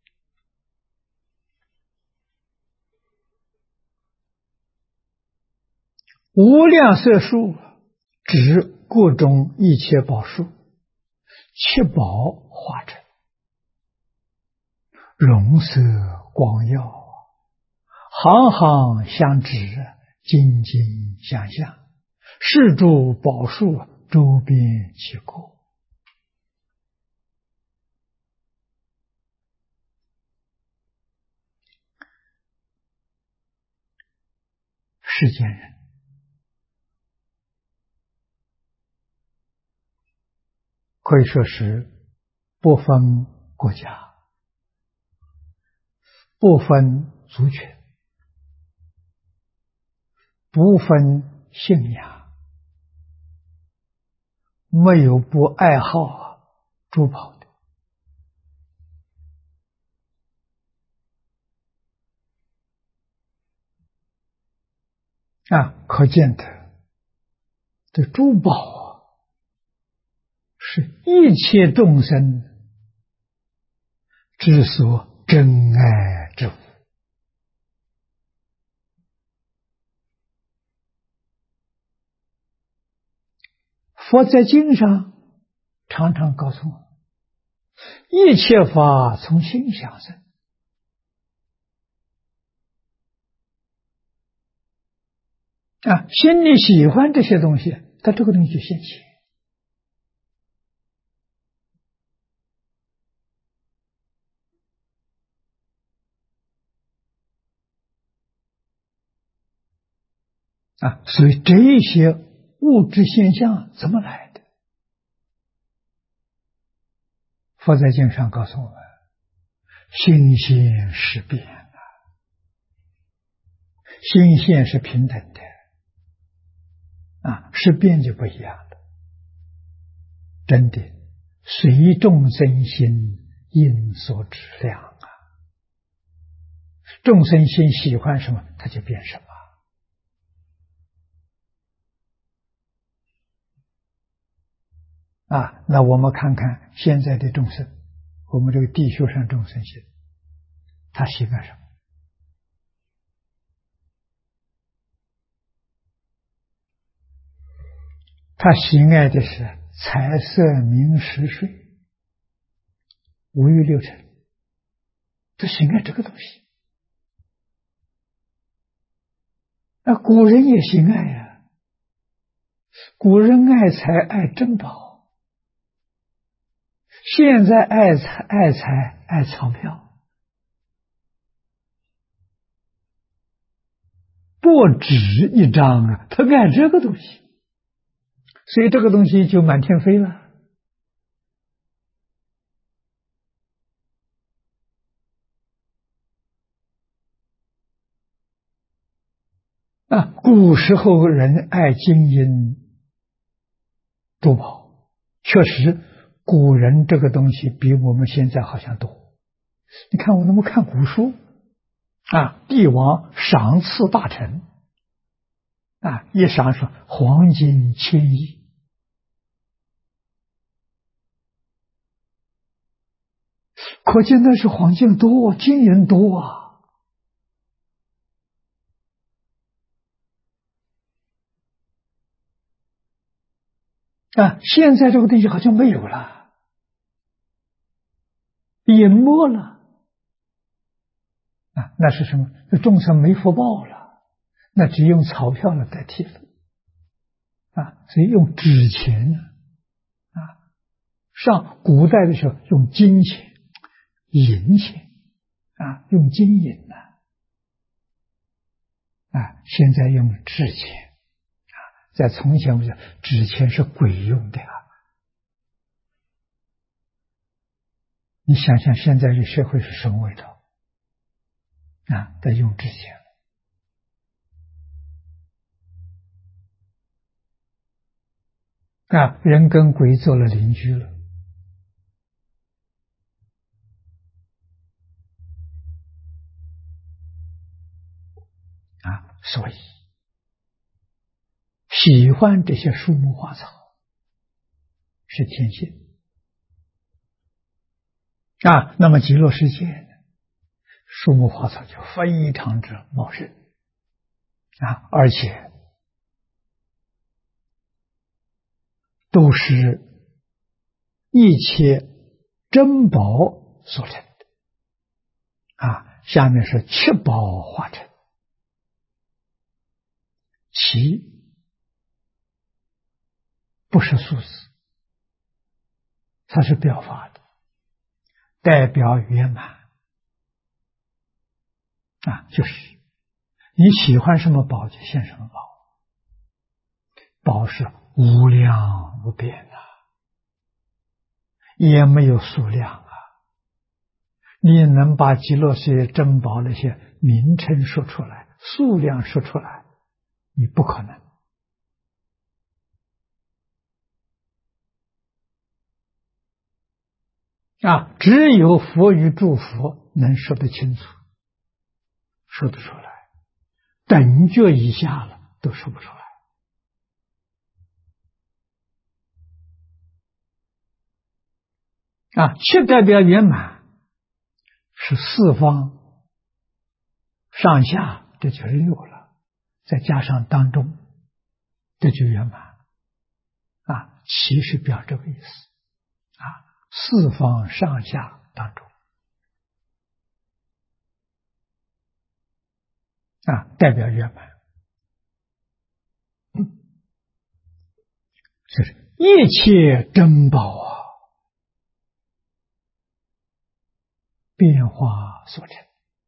无量色数指国中一切宝树，七宝化成，容色光耀，行行相指，金金相向，是诸宝树周边其国。世间人可以说是不分国家，不分族群，不分信仰，没有不爱好珠宝的。可见的这珠宝是一切众生之所珍爱之物。佛在经上常常告诉我，一切法从心想生。心里喜欢这些东西，它这个东西就现前。所以这些物质现象怎么来的？佛在经上告诉我们，心现识变心现是平等的识变就不一样了。真的随众生心应所质量众生心喜欢什么，它就变什么。 那我们看看现在的众生，我们这个地球上众生心，他喜爱什么？他喜爱的是财色名食睡，五欲六尘，他喜爱这个东西。古人也喜爱呀，古人爱财爱珍宝，现在爱财爱钞票，不止一张啊，他爱这个东西，所以这个东西就满天飞了。古时候人爱金银珠宝，确实古人这个东西比我们现在好像多。你看我能不能看古书帝王赏赐大臣一赏说黄金千亿，可见那是黄金多，金银多啊。现在这个东西好像没有了，隐没了那是什么？众生没福报了，那只用钞票来代替了所以用纸钱上古代的时候用金钱、银钱用金银现在用纸钱在从前我讲纸钱是鬼用的你想想现在这社会是什么味道在用纸钱人跟鬼做了邻居了所以喜欢这些树木花草是天性那么极乐世界树木花草就非常之茂盛而且都是一切珍宝所成的下面是七宝化成，七不是数字，它是表法的，代表圆满就是你喜欢什么宝就现什么宝，宝是无量无边也没有数量你能把极乐世界珍宝那些名称说出来，数量说出来，你不可能只有佛与诸佛能说得清楚，说得出来，等觉以下了都说不出来七代表圆满，是四方上下，这就是六了，再加上当中，这就圆满七是表这个意思四方上下当中代表圆满，就是一切珍宝变化所成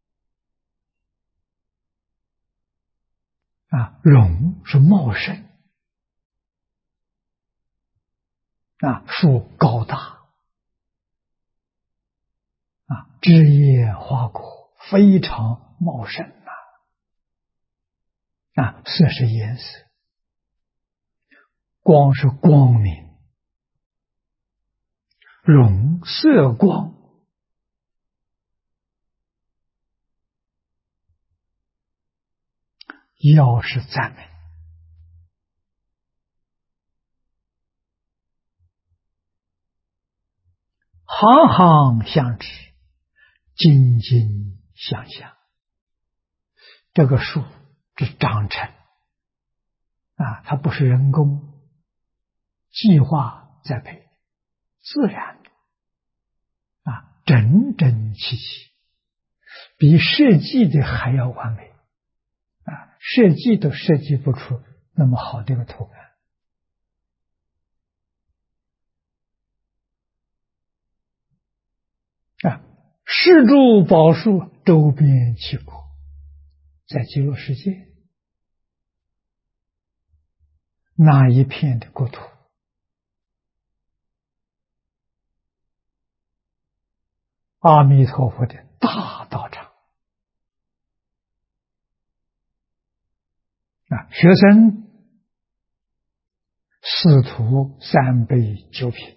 荣是茂盛树高大枝叶花果非常茂盛色是颜色，光是光明，荣色光耀是赞美行行相知，斤斤相向。这个树是长成它不是人工计划栽培，自然的整整齐齐，比设计的还要完美设计都设计不出那么好的一个图案世诸宝树周边齐国，在极乐世界那一片的国土，阿弥陀佛的大道场学生四徒三辈九品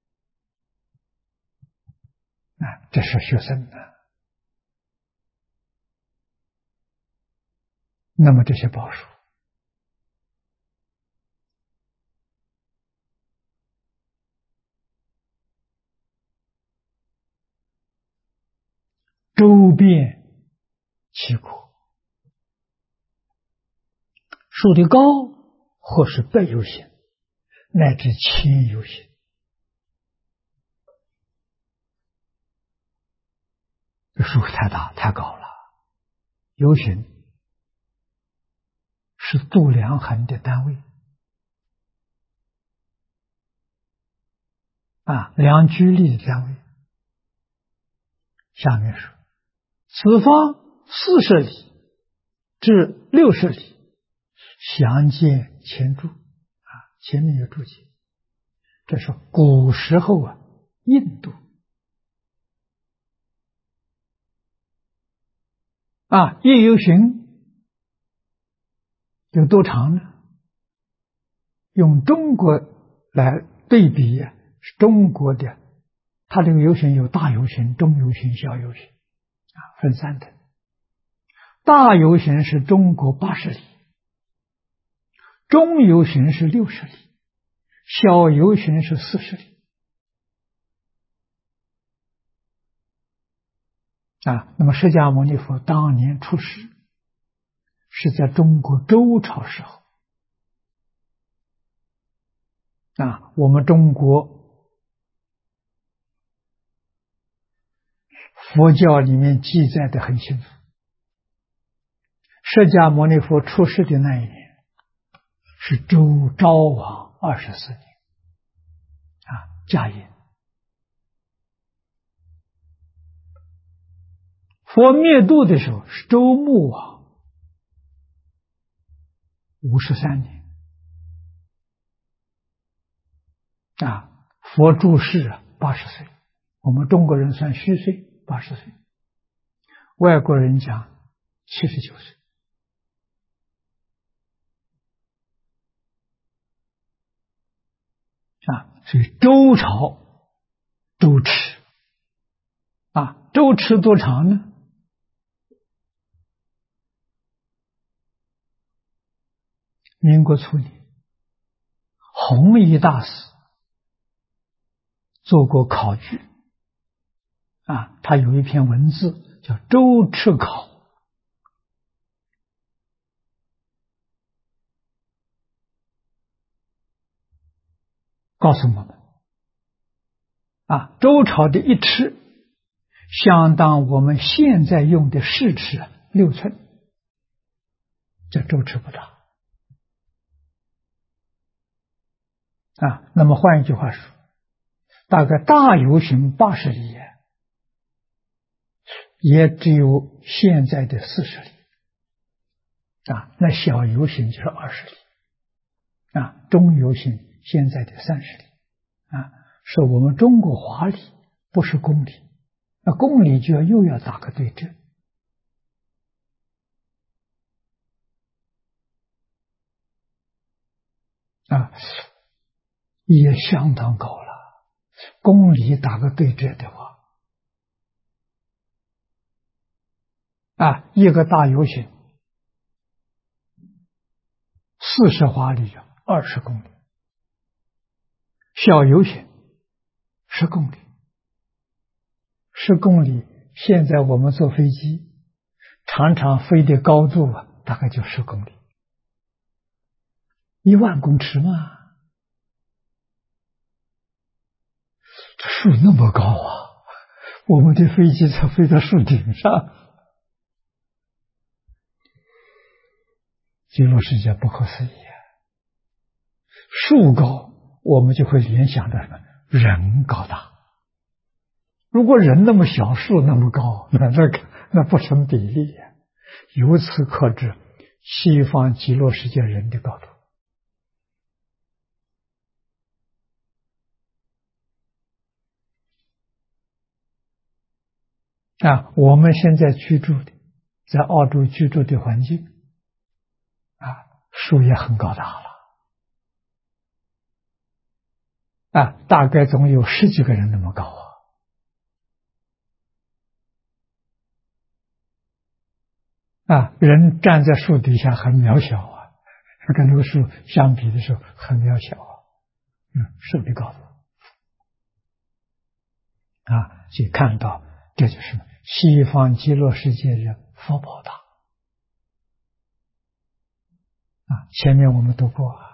这是学生那么这些宝树周遍齐国，树的高或是百由旬，乃至千由旬。这树太大太高了，由旬是度量衡的单位量距离的单位。下面说，此方40里至60里，详见前注前面有注解。这是古时候印度叶由旬有多长呢？用中国来对比是中国的，它这个由旬有大由旬、中由旬、小由旬分3等。大由旬是中国80里，中由旬是60里，小由旬是40里那么释迦牟尼佛当年出世是在中国周朝时候我们中国佛教里面记载的很清楚，释迦牟尼佛出世的那一年是周昭王24年甲寅。佛灭度的时候是周穆王53年佛住世80岁，我们中国人算虚岁80岁，外国人讲79岁所以周朝周持周持多长呢？民国初年，弘一大师做过考据他有一篇文字叫《周持考》，告诉我们周朝的1尺相当我们现在用的4尺6寸，这周持不大那么换一句话说，大概大由旬80里也只有现在的40里那小由旬就是20里中由旬现在的30里是我们中国华里，不是公里，那公里就又要打个对折也相当高了。公里打个对折的话一个大由旬40华里20公里，小由旬10公里 10公里，现在我们坐飞机，常常飞的高度啊，大概就10公里，10000公尺嘛，这树那么高啊，我们的飞机才飞到树顶上，极乐世界不可思议啊！树高，我们就会联想到什么？人高大。如果人那么小，树那么高，那不成比例呀。由此可知，西方极乐世界人的高度啊！我们现在居住的，在澳洲居住的环境啊，树也很高大了啊，大概总有10几个人那么高啊。啊，人站在树底下很渺小啊，跟这个树相比的时候很渺小啊。树的高度啊，所以看到这就是西方极乐世界人福报大啊。前面我们读过啊，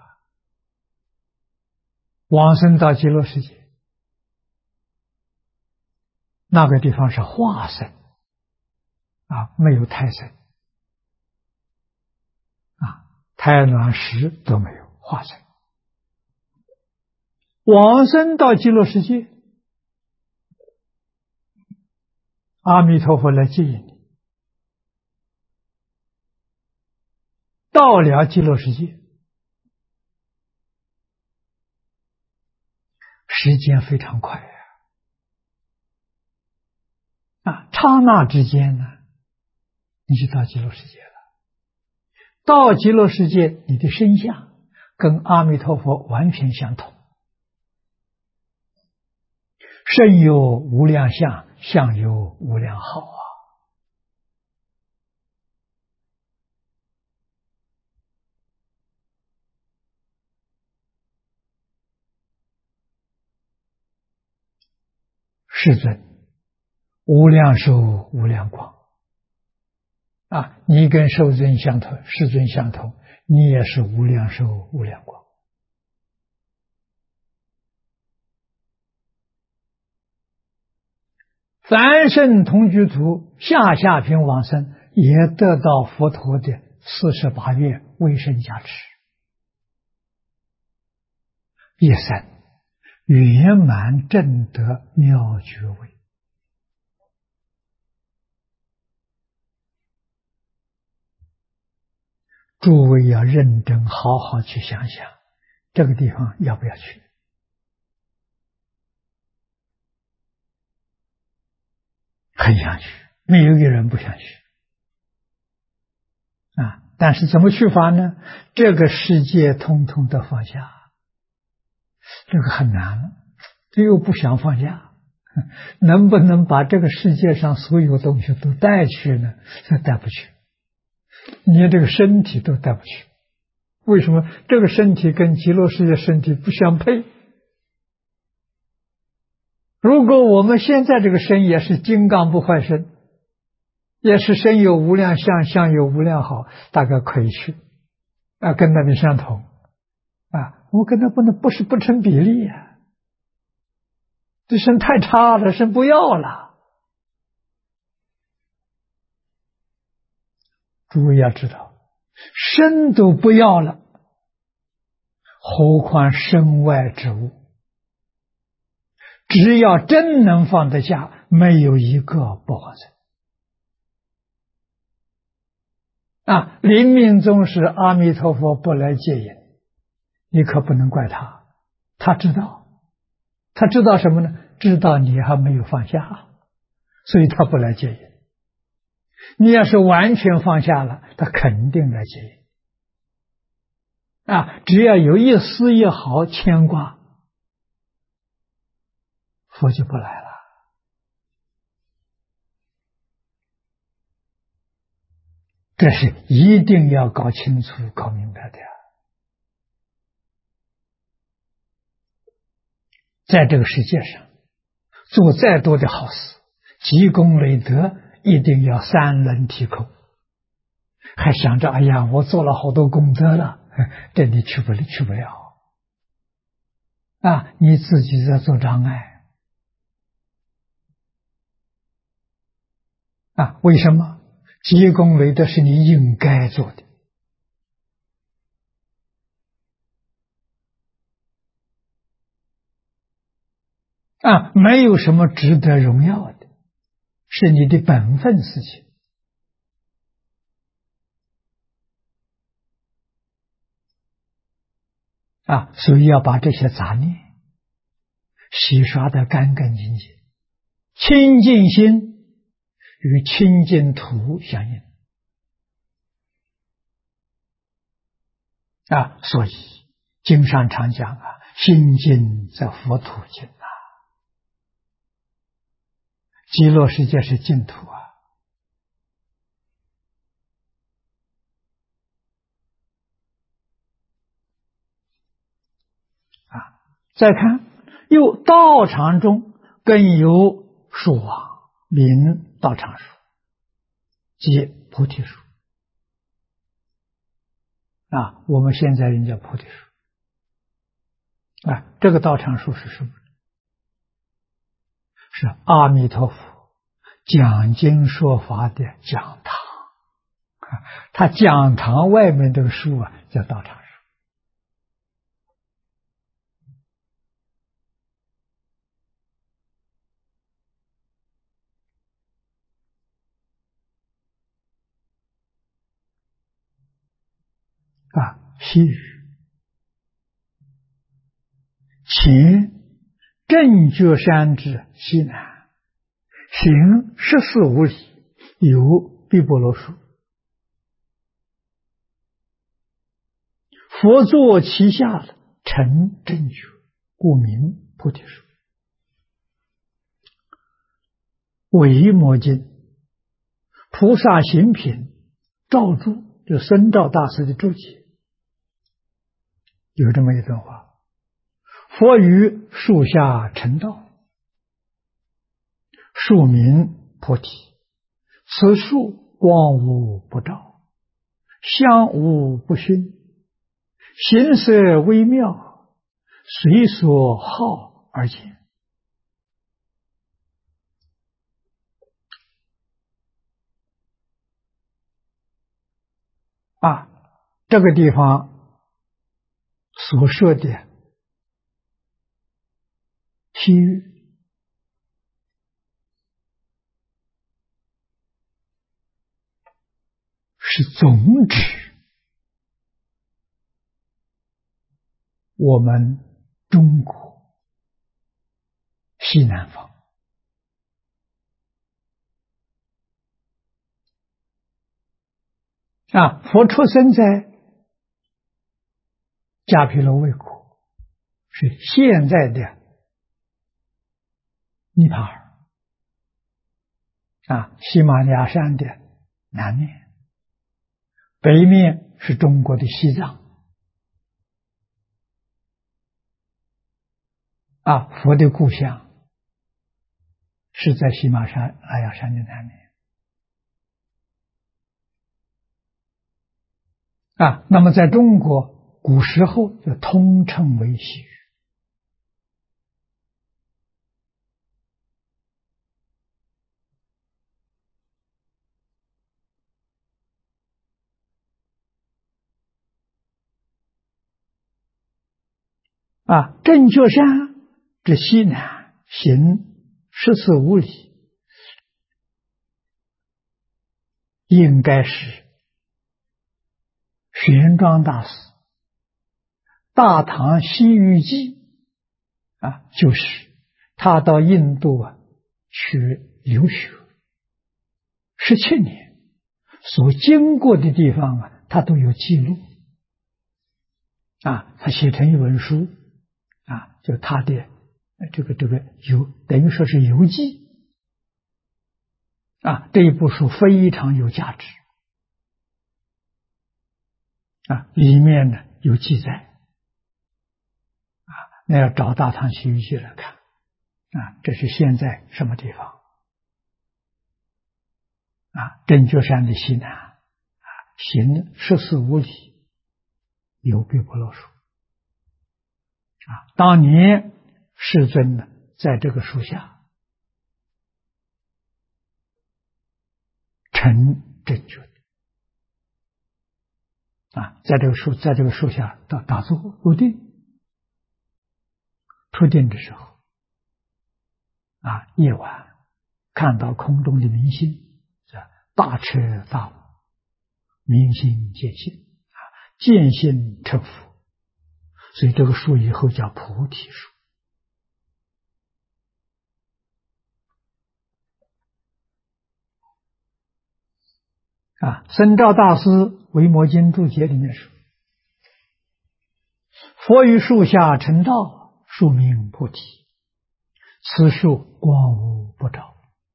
往生到极乐世界，那个地方是化身啊，没有胎生啊，胎卵石都没有，化身。往生到极乐世界，阿弥陀佛来接引你，到了极乐世界，时间非常快啊，刹那之间呢，你就到极乐世界了。到极乐世界，你的身相跟阿弥陀佛完全相同，身有无量相，相有无量好啊。世尊，无量寿无量光啊！你跟世尊相同，世尊相同，你也是无量寿无量光。凡圣同居土下下品往生，也得到佛陀的48愿威神加持，一生圆满正得妙觉位。诸位要认真好好去想想，这个地方要不要去？很想去，没有一个人不想去啊！但是怎么去法呢？这个世界通通的放下，这个很难了，这又不想放下，能不能把这个世界上所有东西都带去呢？这带不去，连这个身体都带不去。为什么？这个身体跟极乐世界身体不相配。如果我们现在这个身也是金刚不坏身，也是身有无量相，相有无量好，大概可以去啊，跟那边相同啊。我跟他不是不成比例啊，这身太差了，身不要了。诸位要知道，身都不要了，何况身外之物？只要真能放得下，没有一个不往生啊！临命终时，阿弥陀佛不来接引，你可不能怪他，他知道什么呢？知道你还没有放下，所以他不来接引。你要是完全放下了，他肯定来接引啊！只要有一丝一毫牵挂，佛就不来了。这是一定要搞清楚、搞明白的。在这个世界上，做再多的好事， 积功累德一定要三轮体口，还想着哎呀，我做了好多功德了，这里去不了啊！你自己在做障碍啊！为什么？积功累德是你应该做的啊，没有什么值得荣耀的，是你的本分事情啊，所以要把这些杂念洗刷得干干净净，清净心与清净土相应啊，所以经上常讲啊，心净则佛土净啊，极乐世界是净土啊。再看，又道场中更有树王，名道场树，即菩提树啊。我们现在人叫菩提树啊。这个道场树是什么？是阿弥陀佛讲经说法的讲堂啊。他讲堂外面这个树啊，叫道场树。啊，西语前正觉山之西南，行14.5里，有毗婆罗树，佛坐其下，成正觉，故名菩提树。维摩经菩萨行品照注，就孙照大师的注解，有这么一段话：佛于树下成道，树名菩提，此树光无不照，香无不熏，形色微妙，随所好而见。啊，这个地方所说的譬喻是总指我们中国西南方啊。佛出生在迦毗罗卫国，是现在的尼泊尔啊，喜马拉雅山的南面，北面是中国的西藏啊。佛的故乡是在喜马拉雅山的南面啊。那么在中国古时候就通称为西域啊。正觉山之西南，行14.5里，应该是玄奘大师《大唐西域记》啊，就是他到印度去留学17年，所经过的地方他都有记录啊。他写成一本书啊，就他的这个等于说是游记啊。这一部书非常有价值啊，里面呢有记载啊。那要找《大唐西域记》来看啊。这是现在什么地方正觉山的西南，行14五里，有碧波罗树。当年世尊呢，在这个树下成正觉在这个树下打坐入定。出定的时候夜晚看到空中的明星，大彻大悟，明心见性，见性成佛，所以这个树以后叫菩提树。僧肇大师《维摩经注解》里面说：“佛于树下成道，树名菩提。此树光无不照。”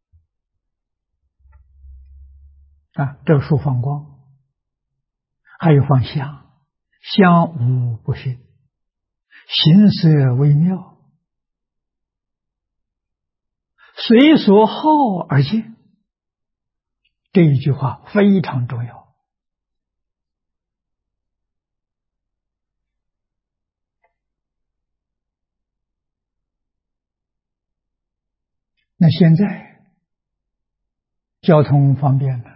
这个树放光，还有放香，香无不熏，形色微妙，随所好而见。这一句话非常重要。那现在交通方便了，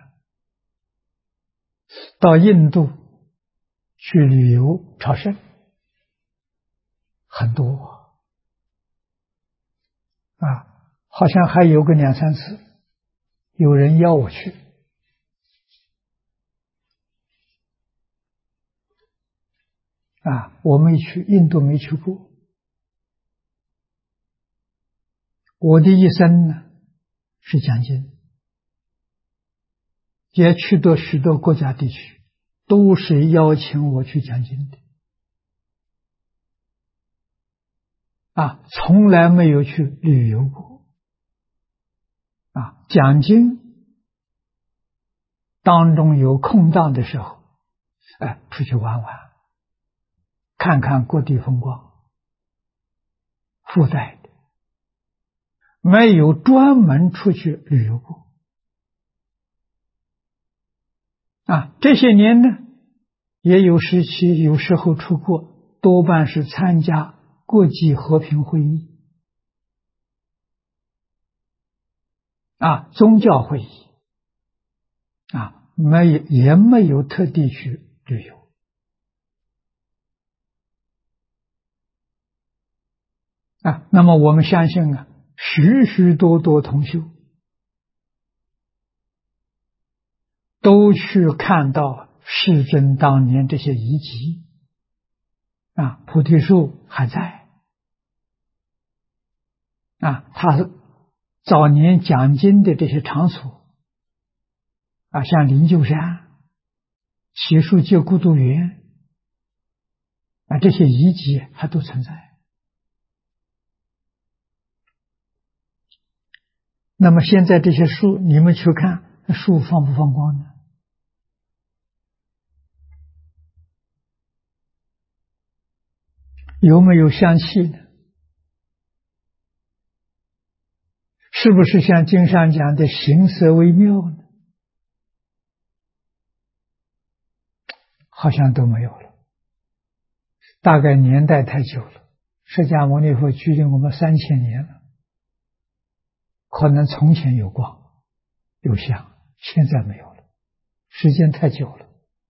到印度去旅游朝圣很多好像还有个2、3次，有人邀我去我没去，印度没去过。我的一生呢是讲经，也去到许多国家地区，都是邀请我去讲经的从来没有去旅游过讲经当中有空档的时候出去玩玩，看看各地风光，附带的，没有专门出去旅游过这些年呢，也有时期有时候出国，多半是参加国际和平会议宗教会议也没有特地去旅游那么我们相信许许多多同修都去看到世尊当年这些遗迹菩提树还在他早年讲经的这些场所像灵鹫山、祇树界孤独园这些遗迹还都存在。那么现在这些树你们去看，树放不放光呢？有没有香气呢？是不是像经上讲的形色微妙呢？好像都没有了，大概年代太久了，释迦牟尼佛距离我们3000年了，可能从前有光有香，现在没有了，时间太久了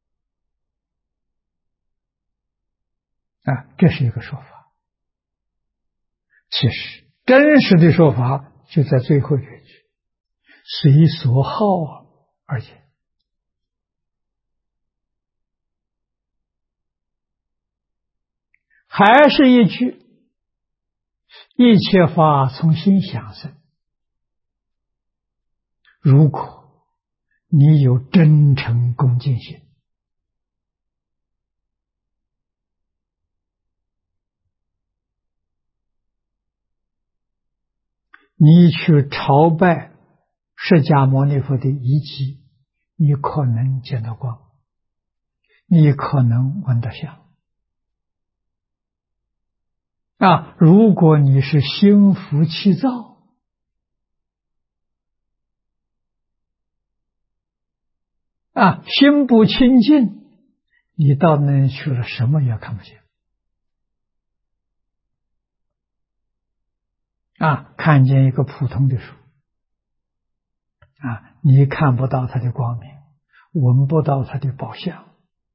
这是一个说法。其实真实的说法就在最后一句，随所好而言。还是一句，一切法从心想生。如果你有真诚恭敬心，你去朝拜释迦牟尼佛的遗迹，你可能见到光，你可能闻到香如果你是心浮气躁， 心不清净，你到那里去了，什么也看不见。看见一个普通的树，你看不到它的光明，闻不到它的宝相。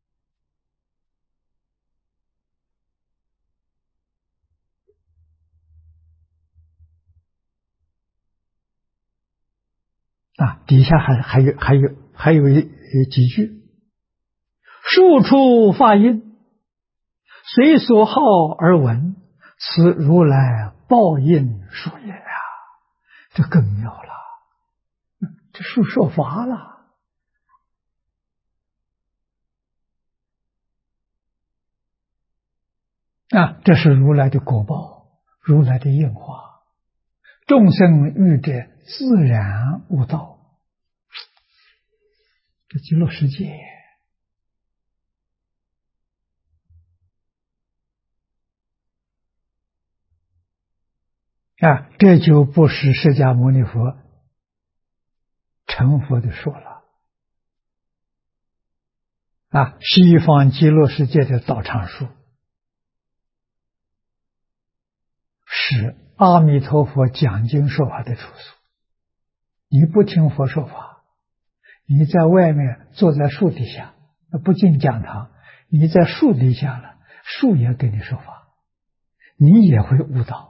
底下还有几句：树处法音，随所好而闻，此如来报应说也呀。这更妙了，这树说法了这是如来的果报，如来的应化。众生欲者自然悟道，这极乐世界这就不是释迦牟尼佛成佛的说了西方极乐世界的道场树是阿弥陀佛讲经说法的处所。你不听佛说法，你在外面坐在树底下，不进讲堂，你在树底下了，树也给你说法，你也会悟道。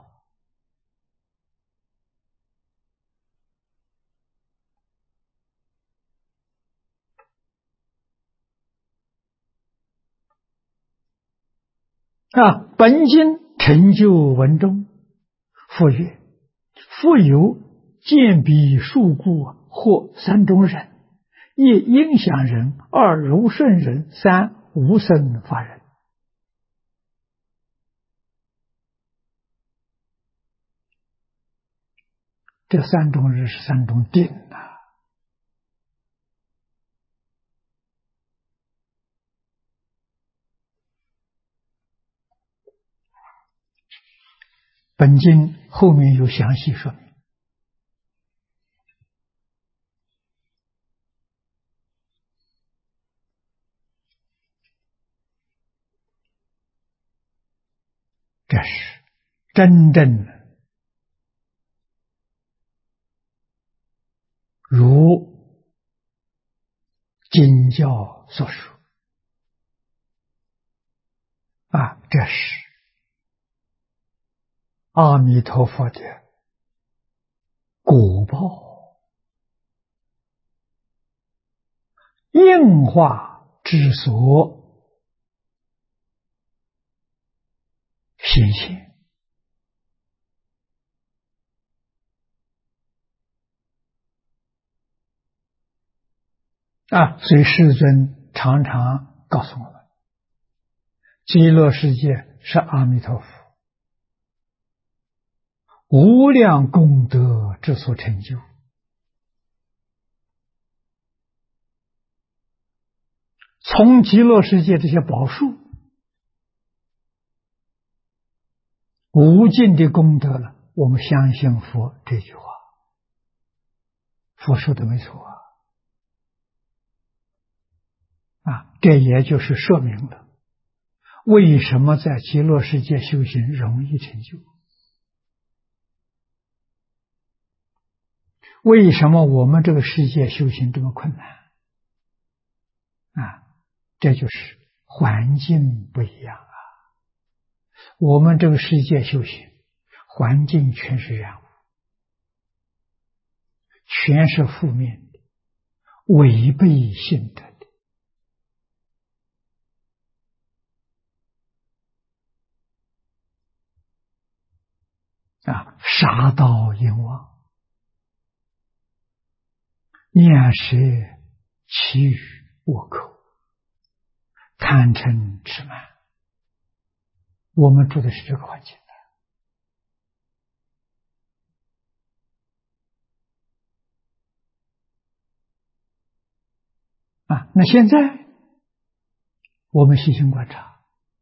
本经成就文中，复曰：复有见彼树故，或三种人：一应想人，二柔顺人，三无生法人。这三种人是三种定本经后面有详细说明。这是真正如经教所说这是阿弥陀佛的果报，应化之所显现所以世尊常常告诉我们，极乐世界是阿弥陀佛无量功德之所成就。从极乐世界这些宝树无尽的功德了，我们相信佛这句话，佛说的没错这也就是说明了为什么在极乐世界修行容易成就，为什么我们这个世界修行这么困难这就是环境不一样我们这个世界修行环境全是染污，全是负面的，违背性德的杀盗淫妄，念舌绮语恶口，贪嗔痴慢，我们住的是这个环境那现在我们细心观察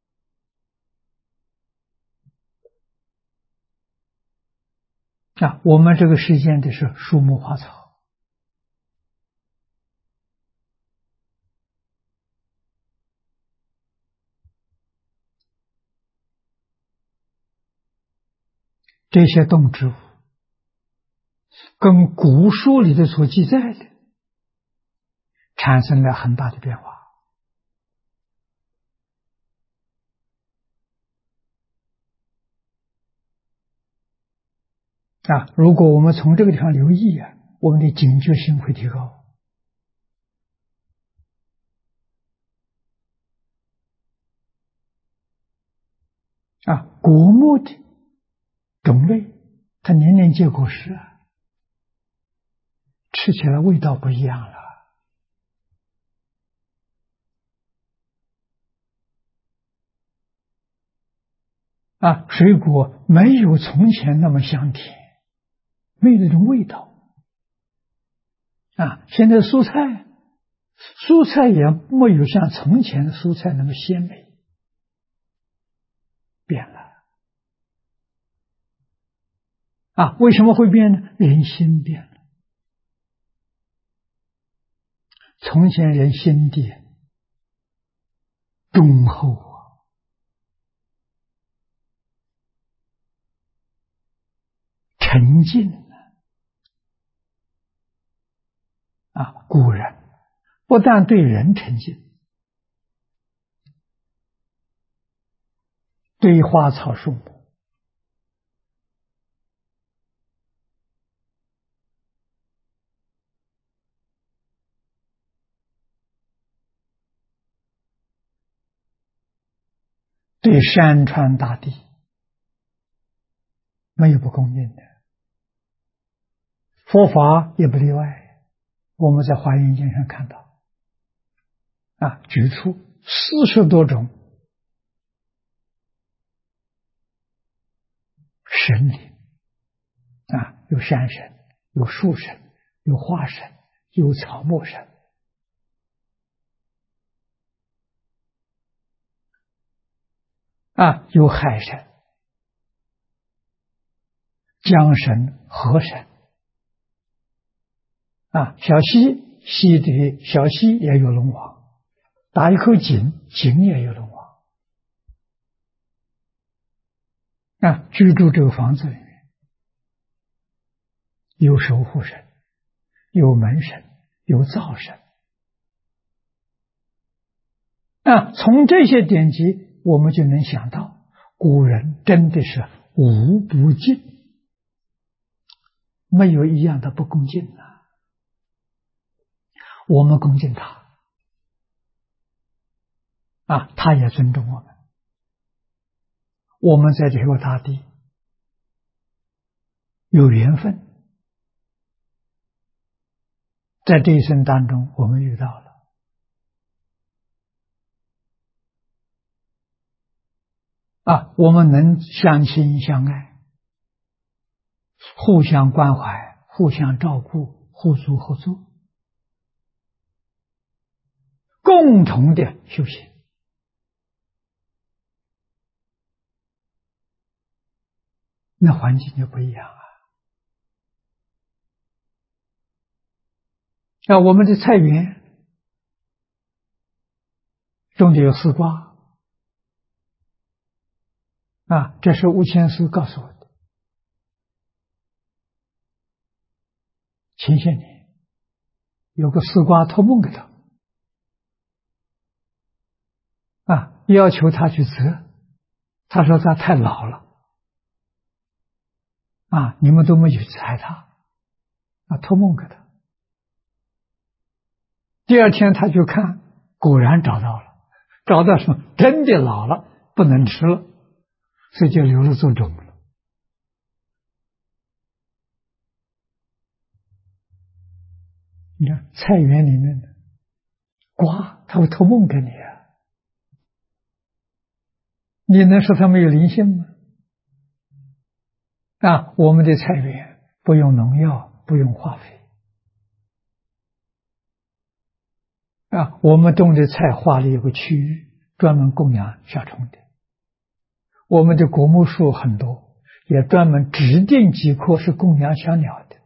我们这个世间的是树木花草， 这些动植物跟古书里的所记载的产生了很大的变化。如果我们从这个地方留意我们的警觉性会提高。果木的种类，它年年结果实吃起来味道不一样了。水果没有从前那么香甜，没有那种味道。现在蔬菜也没有像从前的蔬菜那么鲜美，变了。为什么会变呢？人心变了。从前人心地忠厚沉静古人不但对人沉静，对花草树木对山川大地没有不恭敬的，佛法也不例外。我们在华严经上看到举出40多种神灵有山神，有树神，有花神，有草木神有海神、江神、河神溪的小溪也有龙王，打一口井也有龙王居住这个房子里面有守护神，有门神，有灶神从这些典籍我们就能想到，古人真的是无不敬，没有一样的不恭敬我们恭敬他他也尊重我们。我们在这个大地有缘分，在这一生当中我们遇到了我们能相亲相爱，互相关怀，互相照顾，互助合作，共同的修行，那环境就不一样我们的菜园种的有丝瓜这是悟谦师告诉我的。前些年有个丝瓜托梦给他要求他去择，他说他太老了你们都没有去采他托梦给他。第二天他就看，果然找到了，找到什么？真的老了，不能吃了，所以就留着做种了。你看菜园里面的瓜，他会托梦给你你能说他没有灵性吗？我们的菜园不用农药，不用化肥我们种的菜划了有个区域专门供养小虫的。我们的果木树很多，也专门指定几棵是供养小鸟的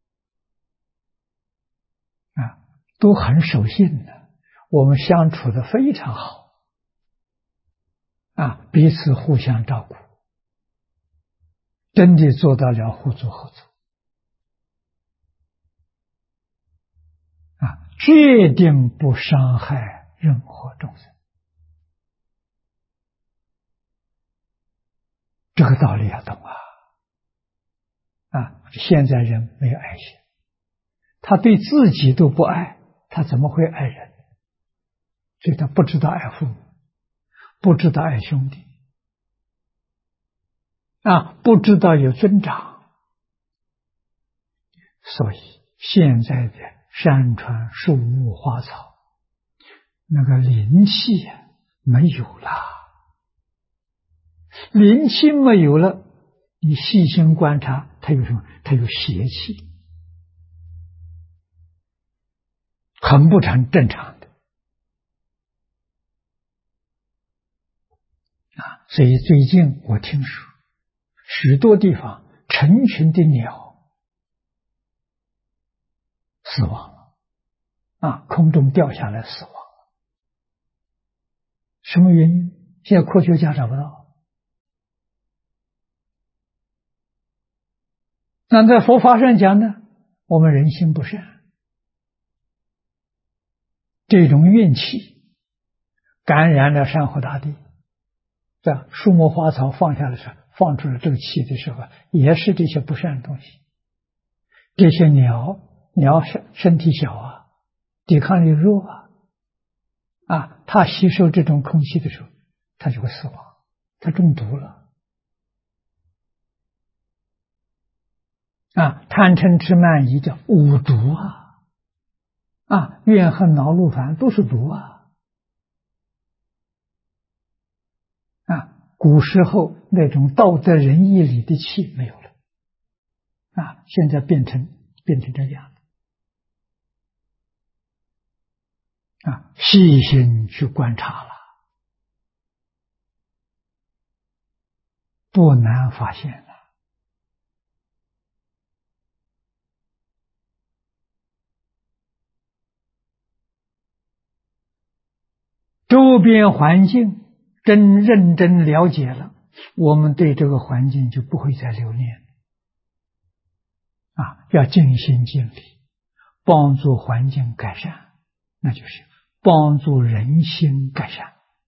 都很守信的，我们相处的非常好彼此互相照顾真的做到了互助合作决定不伤害任何众生。这个道理要懂现在人没有爱心，他对自己都不爱，他怎么会爱人？所以他不知道爱父母，不知道爱兄弟不知道有尊长。所以现在的山川树木花草，那个灵气没有了，灵气没有了，你细心观察，它有什么？它有邪气，很不成正常的所以最近我听说许多地方成群的鸟死亡了空中掉下来死亡了。什么原因？现在科学家找不到。那在佛法上讲呢，我们人心不善，这种运气感染了山河大地，树木花草放下的时候，放出了这个气的时候，也是这些不善的东西。这些鸟身体小抵抗力弱它吸收这种空气的时候，它就会死亡，它中毒了贪嗔痴慢疑叫五毒怨恨恼怒烦都是毒古时候那种道德仁义礼的气没有了现在变成这样细心去观察了，不难发现了。周边环境认真了解了，我们对这个环境就不会再留恋要尽心尽力帮助环境改善，那就是帮助人心改善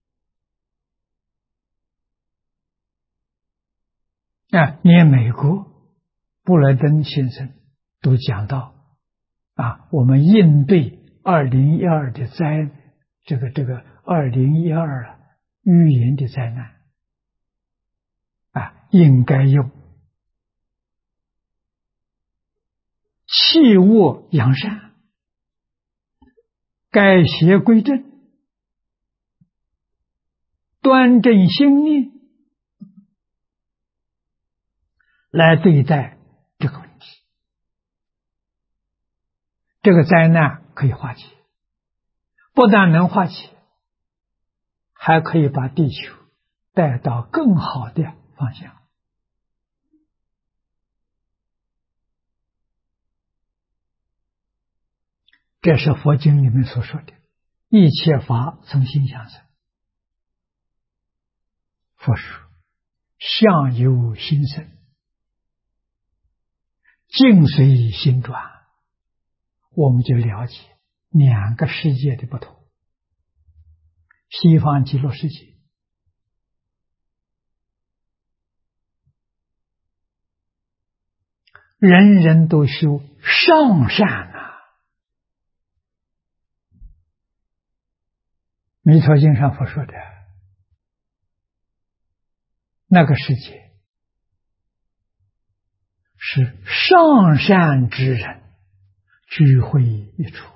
连美国布莱登先生都讲到我们应对2012的这个2012预言的灾难应该用弃恶扬善，改邪归正，端正心念来对待这个问题，这个灾难可以化解，不但能化解，还可以把地球带到更好的方向。这是佛经里面所说的一切法从心想生。佛说相由心生，境随心转，我们就了解两个世界的不同。西方极乐世界人人都修上善弥陀经上佛说的那个世界是上善之人聚会一处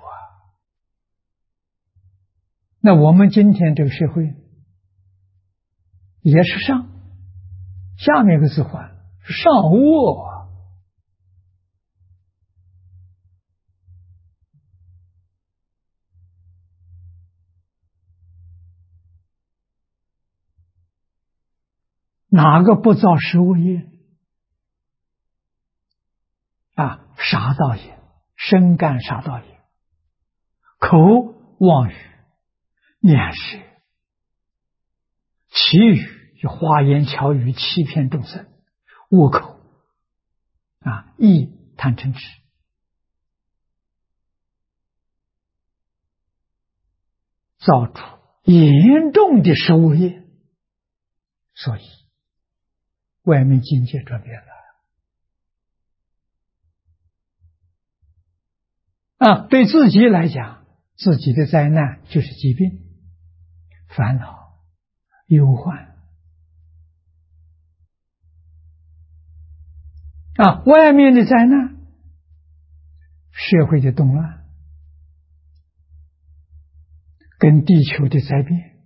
那我们今天这个社会也是上，下面一个字换是上恶哪个不造食物业杀盗业，身干杀盗业，口妄语念食，其余就花言巧语欺骗众生，恶口意贪嗔痴，造出严重的食物业，所以外面境界转变了。对自己来讲，自己的灾难就是疾病、烦恼、忧患。外面的灾难，社会的动乱，跟地球的灾变，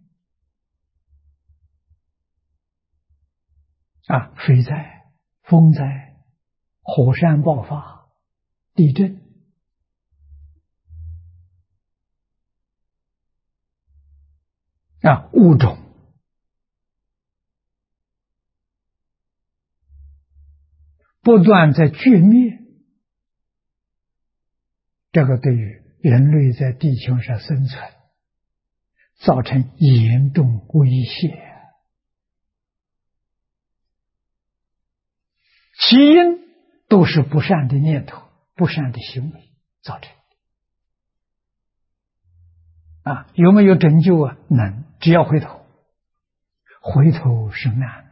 水灾、风灾、火山爆发、地震，物种不断在绝灭，这个对于人类在地球上生存造成严重威胁，起因都是不善的念头、不善的行为造成的。有没有拯救能，只要回头，回头是难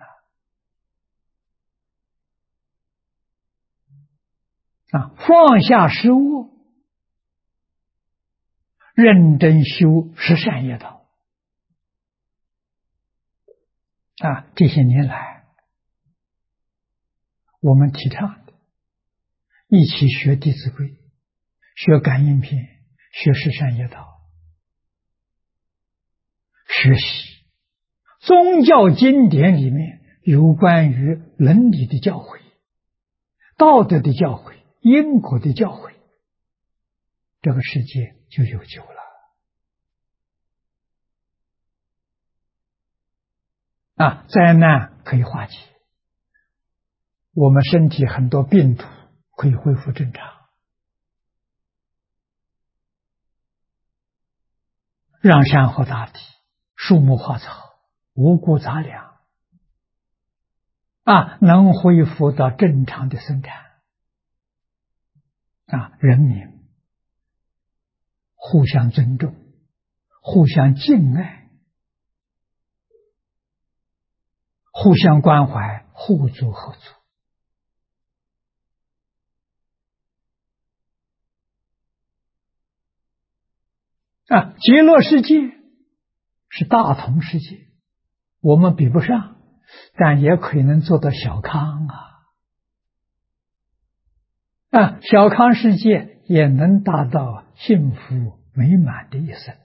放下失恶，认真修十善业道。这些年来我们提倡的，一起学《弟子规》，学感应篇，学十善业道，学习宗教经典里面有关于伦理的教诲、道德的教诲、因果的教诲，这个世界就有救了。灾难可以化解，我们身体很多病毒可以恢复正常，让山河大地、树木花草、五谷杂粮能恢复到正常的生产。人民互相尊重，互相敬爱，互相关怀，互助合作。极乐世界是大同世界，我们比不上，但也可能做到小康小康世界也能达到幸福美满的一生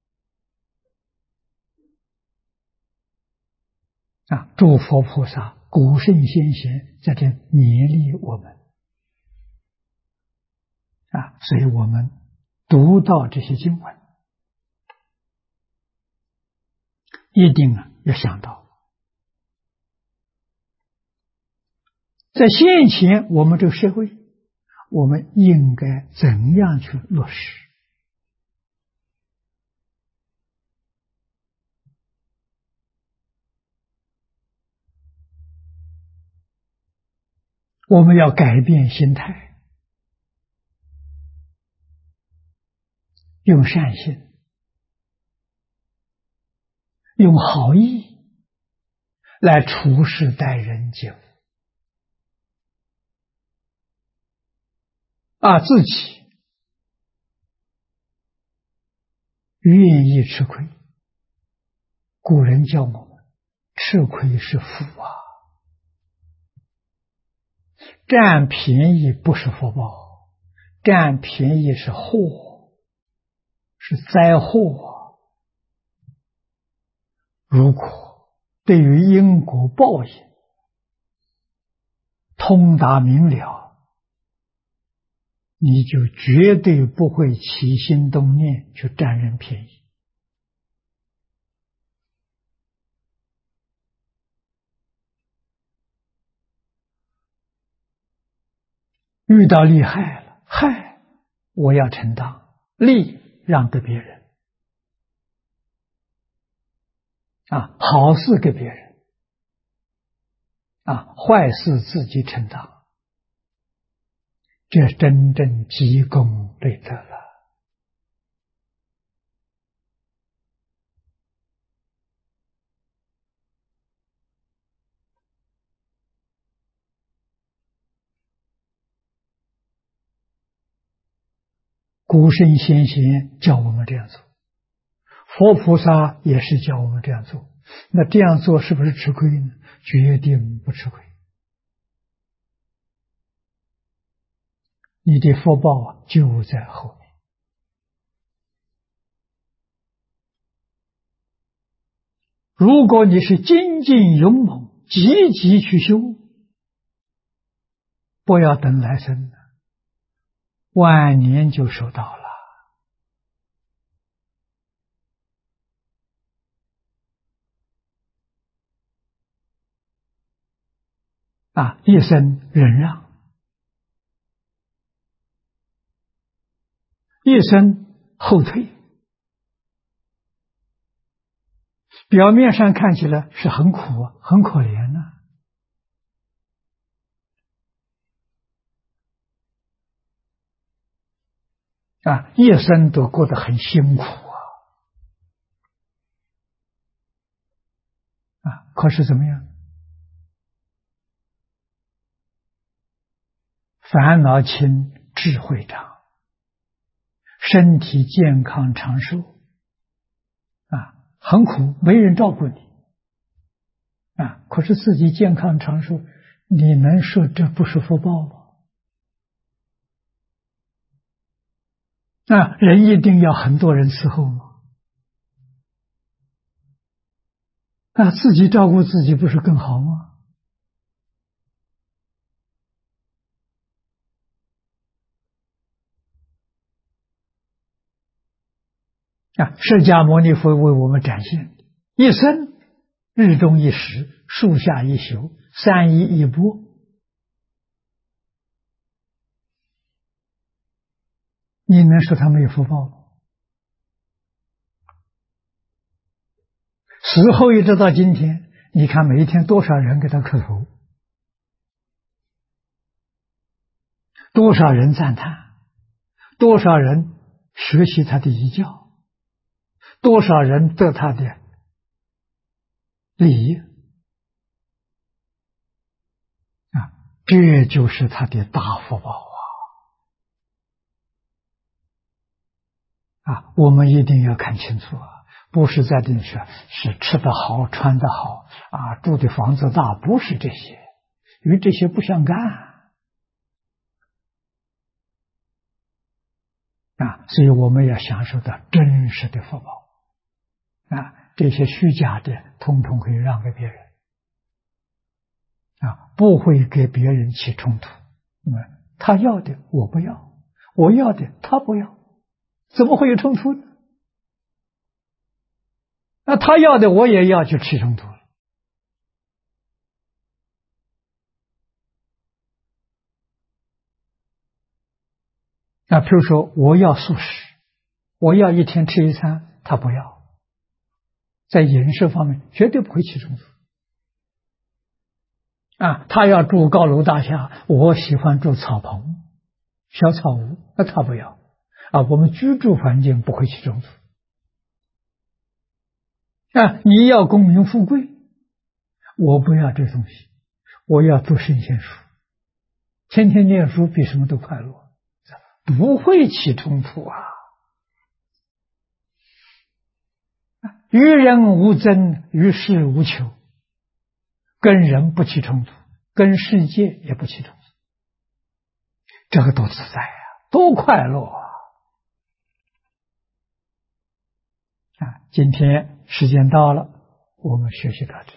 诸佛菩萨、古圣先贤在这勉励我们所以我们读到这些经文，一定要想到，在现前我们这个社会，我们应该怎样去落实？我们要改变心态，用善心，用好意来处事待人接物自己愿意吃亏。古人教我们，吃亏是福占便宜不是福报，占便宜是祸，是灾祸如果对于因果报应通达明了，你就绝对不会起心动念去占人便宜。遇到利害了，害我要承担，利让给别人好事给别人坏事自己承担这真正积功累德了。古圣先贤教我们这样做，佛菩萨也是教我们这样做。那这样做是不是吃亏呢？决定不吃亏。你的福报就在后面。如果你是精进勇猛，积极去修，不要等来生了，晚年就收到了。一生忍让，一生后退，表面上看起来是很苦很可怜呢。一生都过得很辛苦可是怎么样？烦恼轻，智慧长，身体健康长寿很苦，没人照顾你可是自己健康长寿，你能说这不是福报吗？人一定要很多人伺候吗？自己照顾自己不是更好吗？释迦牟尼佛为我们展现一生日中一时，树下一宿，三衣一钵，你能说他没有福报吗？死后一直到今天，你看每一天多少人给他磕头，多少人赞叹，多少人学习他的遗教，多少人得他的利益这就是他的大福报我们一定要看清楚不是在这里说是吃得好穿得好住的房子大，不是这些，与这些不相干所以我们要享受到真实的福报这些虚假的统统可以让给别人不会给别人起冲突。他要的我不要，我要的他不要，怎么会有冲突呢？他要的我也要，就起冲突了。比如说我要素食，我要一天吃一餐，他不要，在饮食方面绝对不会起冲突他要住高楼大厦，我喜欢住草棚小草屋，那他不要我们居住环境不会起冲突你要功名富贵，我不要这东西，我要读圣贤书，天天念书比什么都快乐，不会起冲突与人无争，与事无求，跟人不起冲突，跟世界也不起冲突，这个多自在多快乐今天时间到了，我们学习到这里。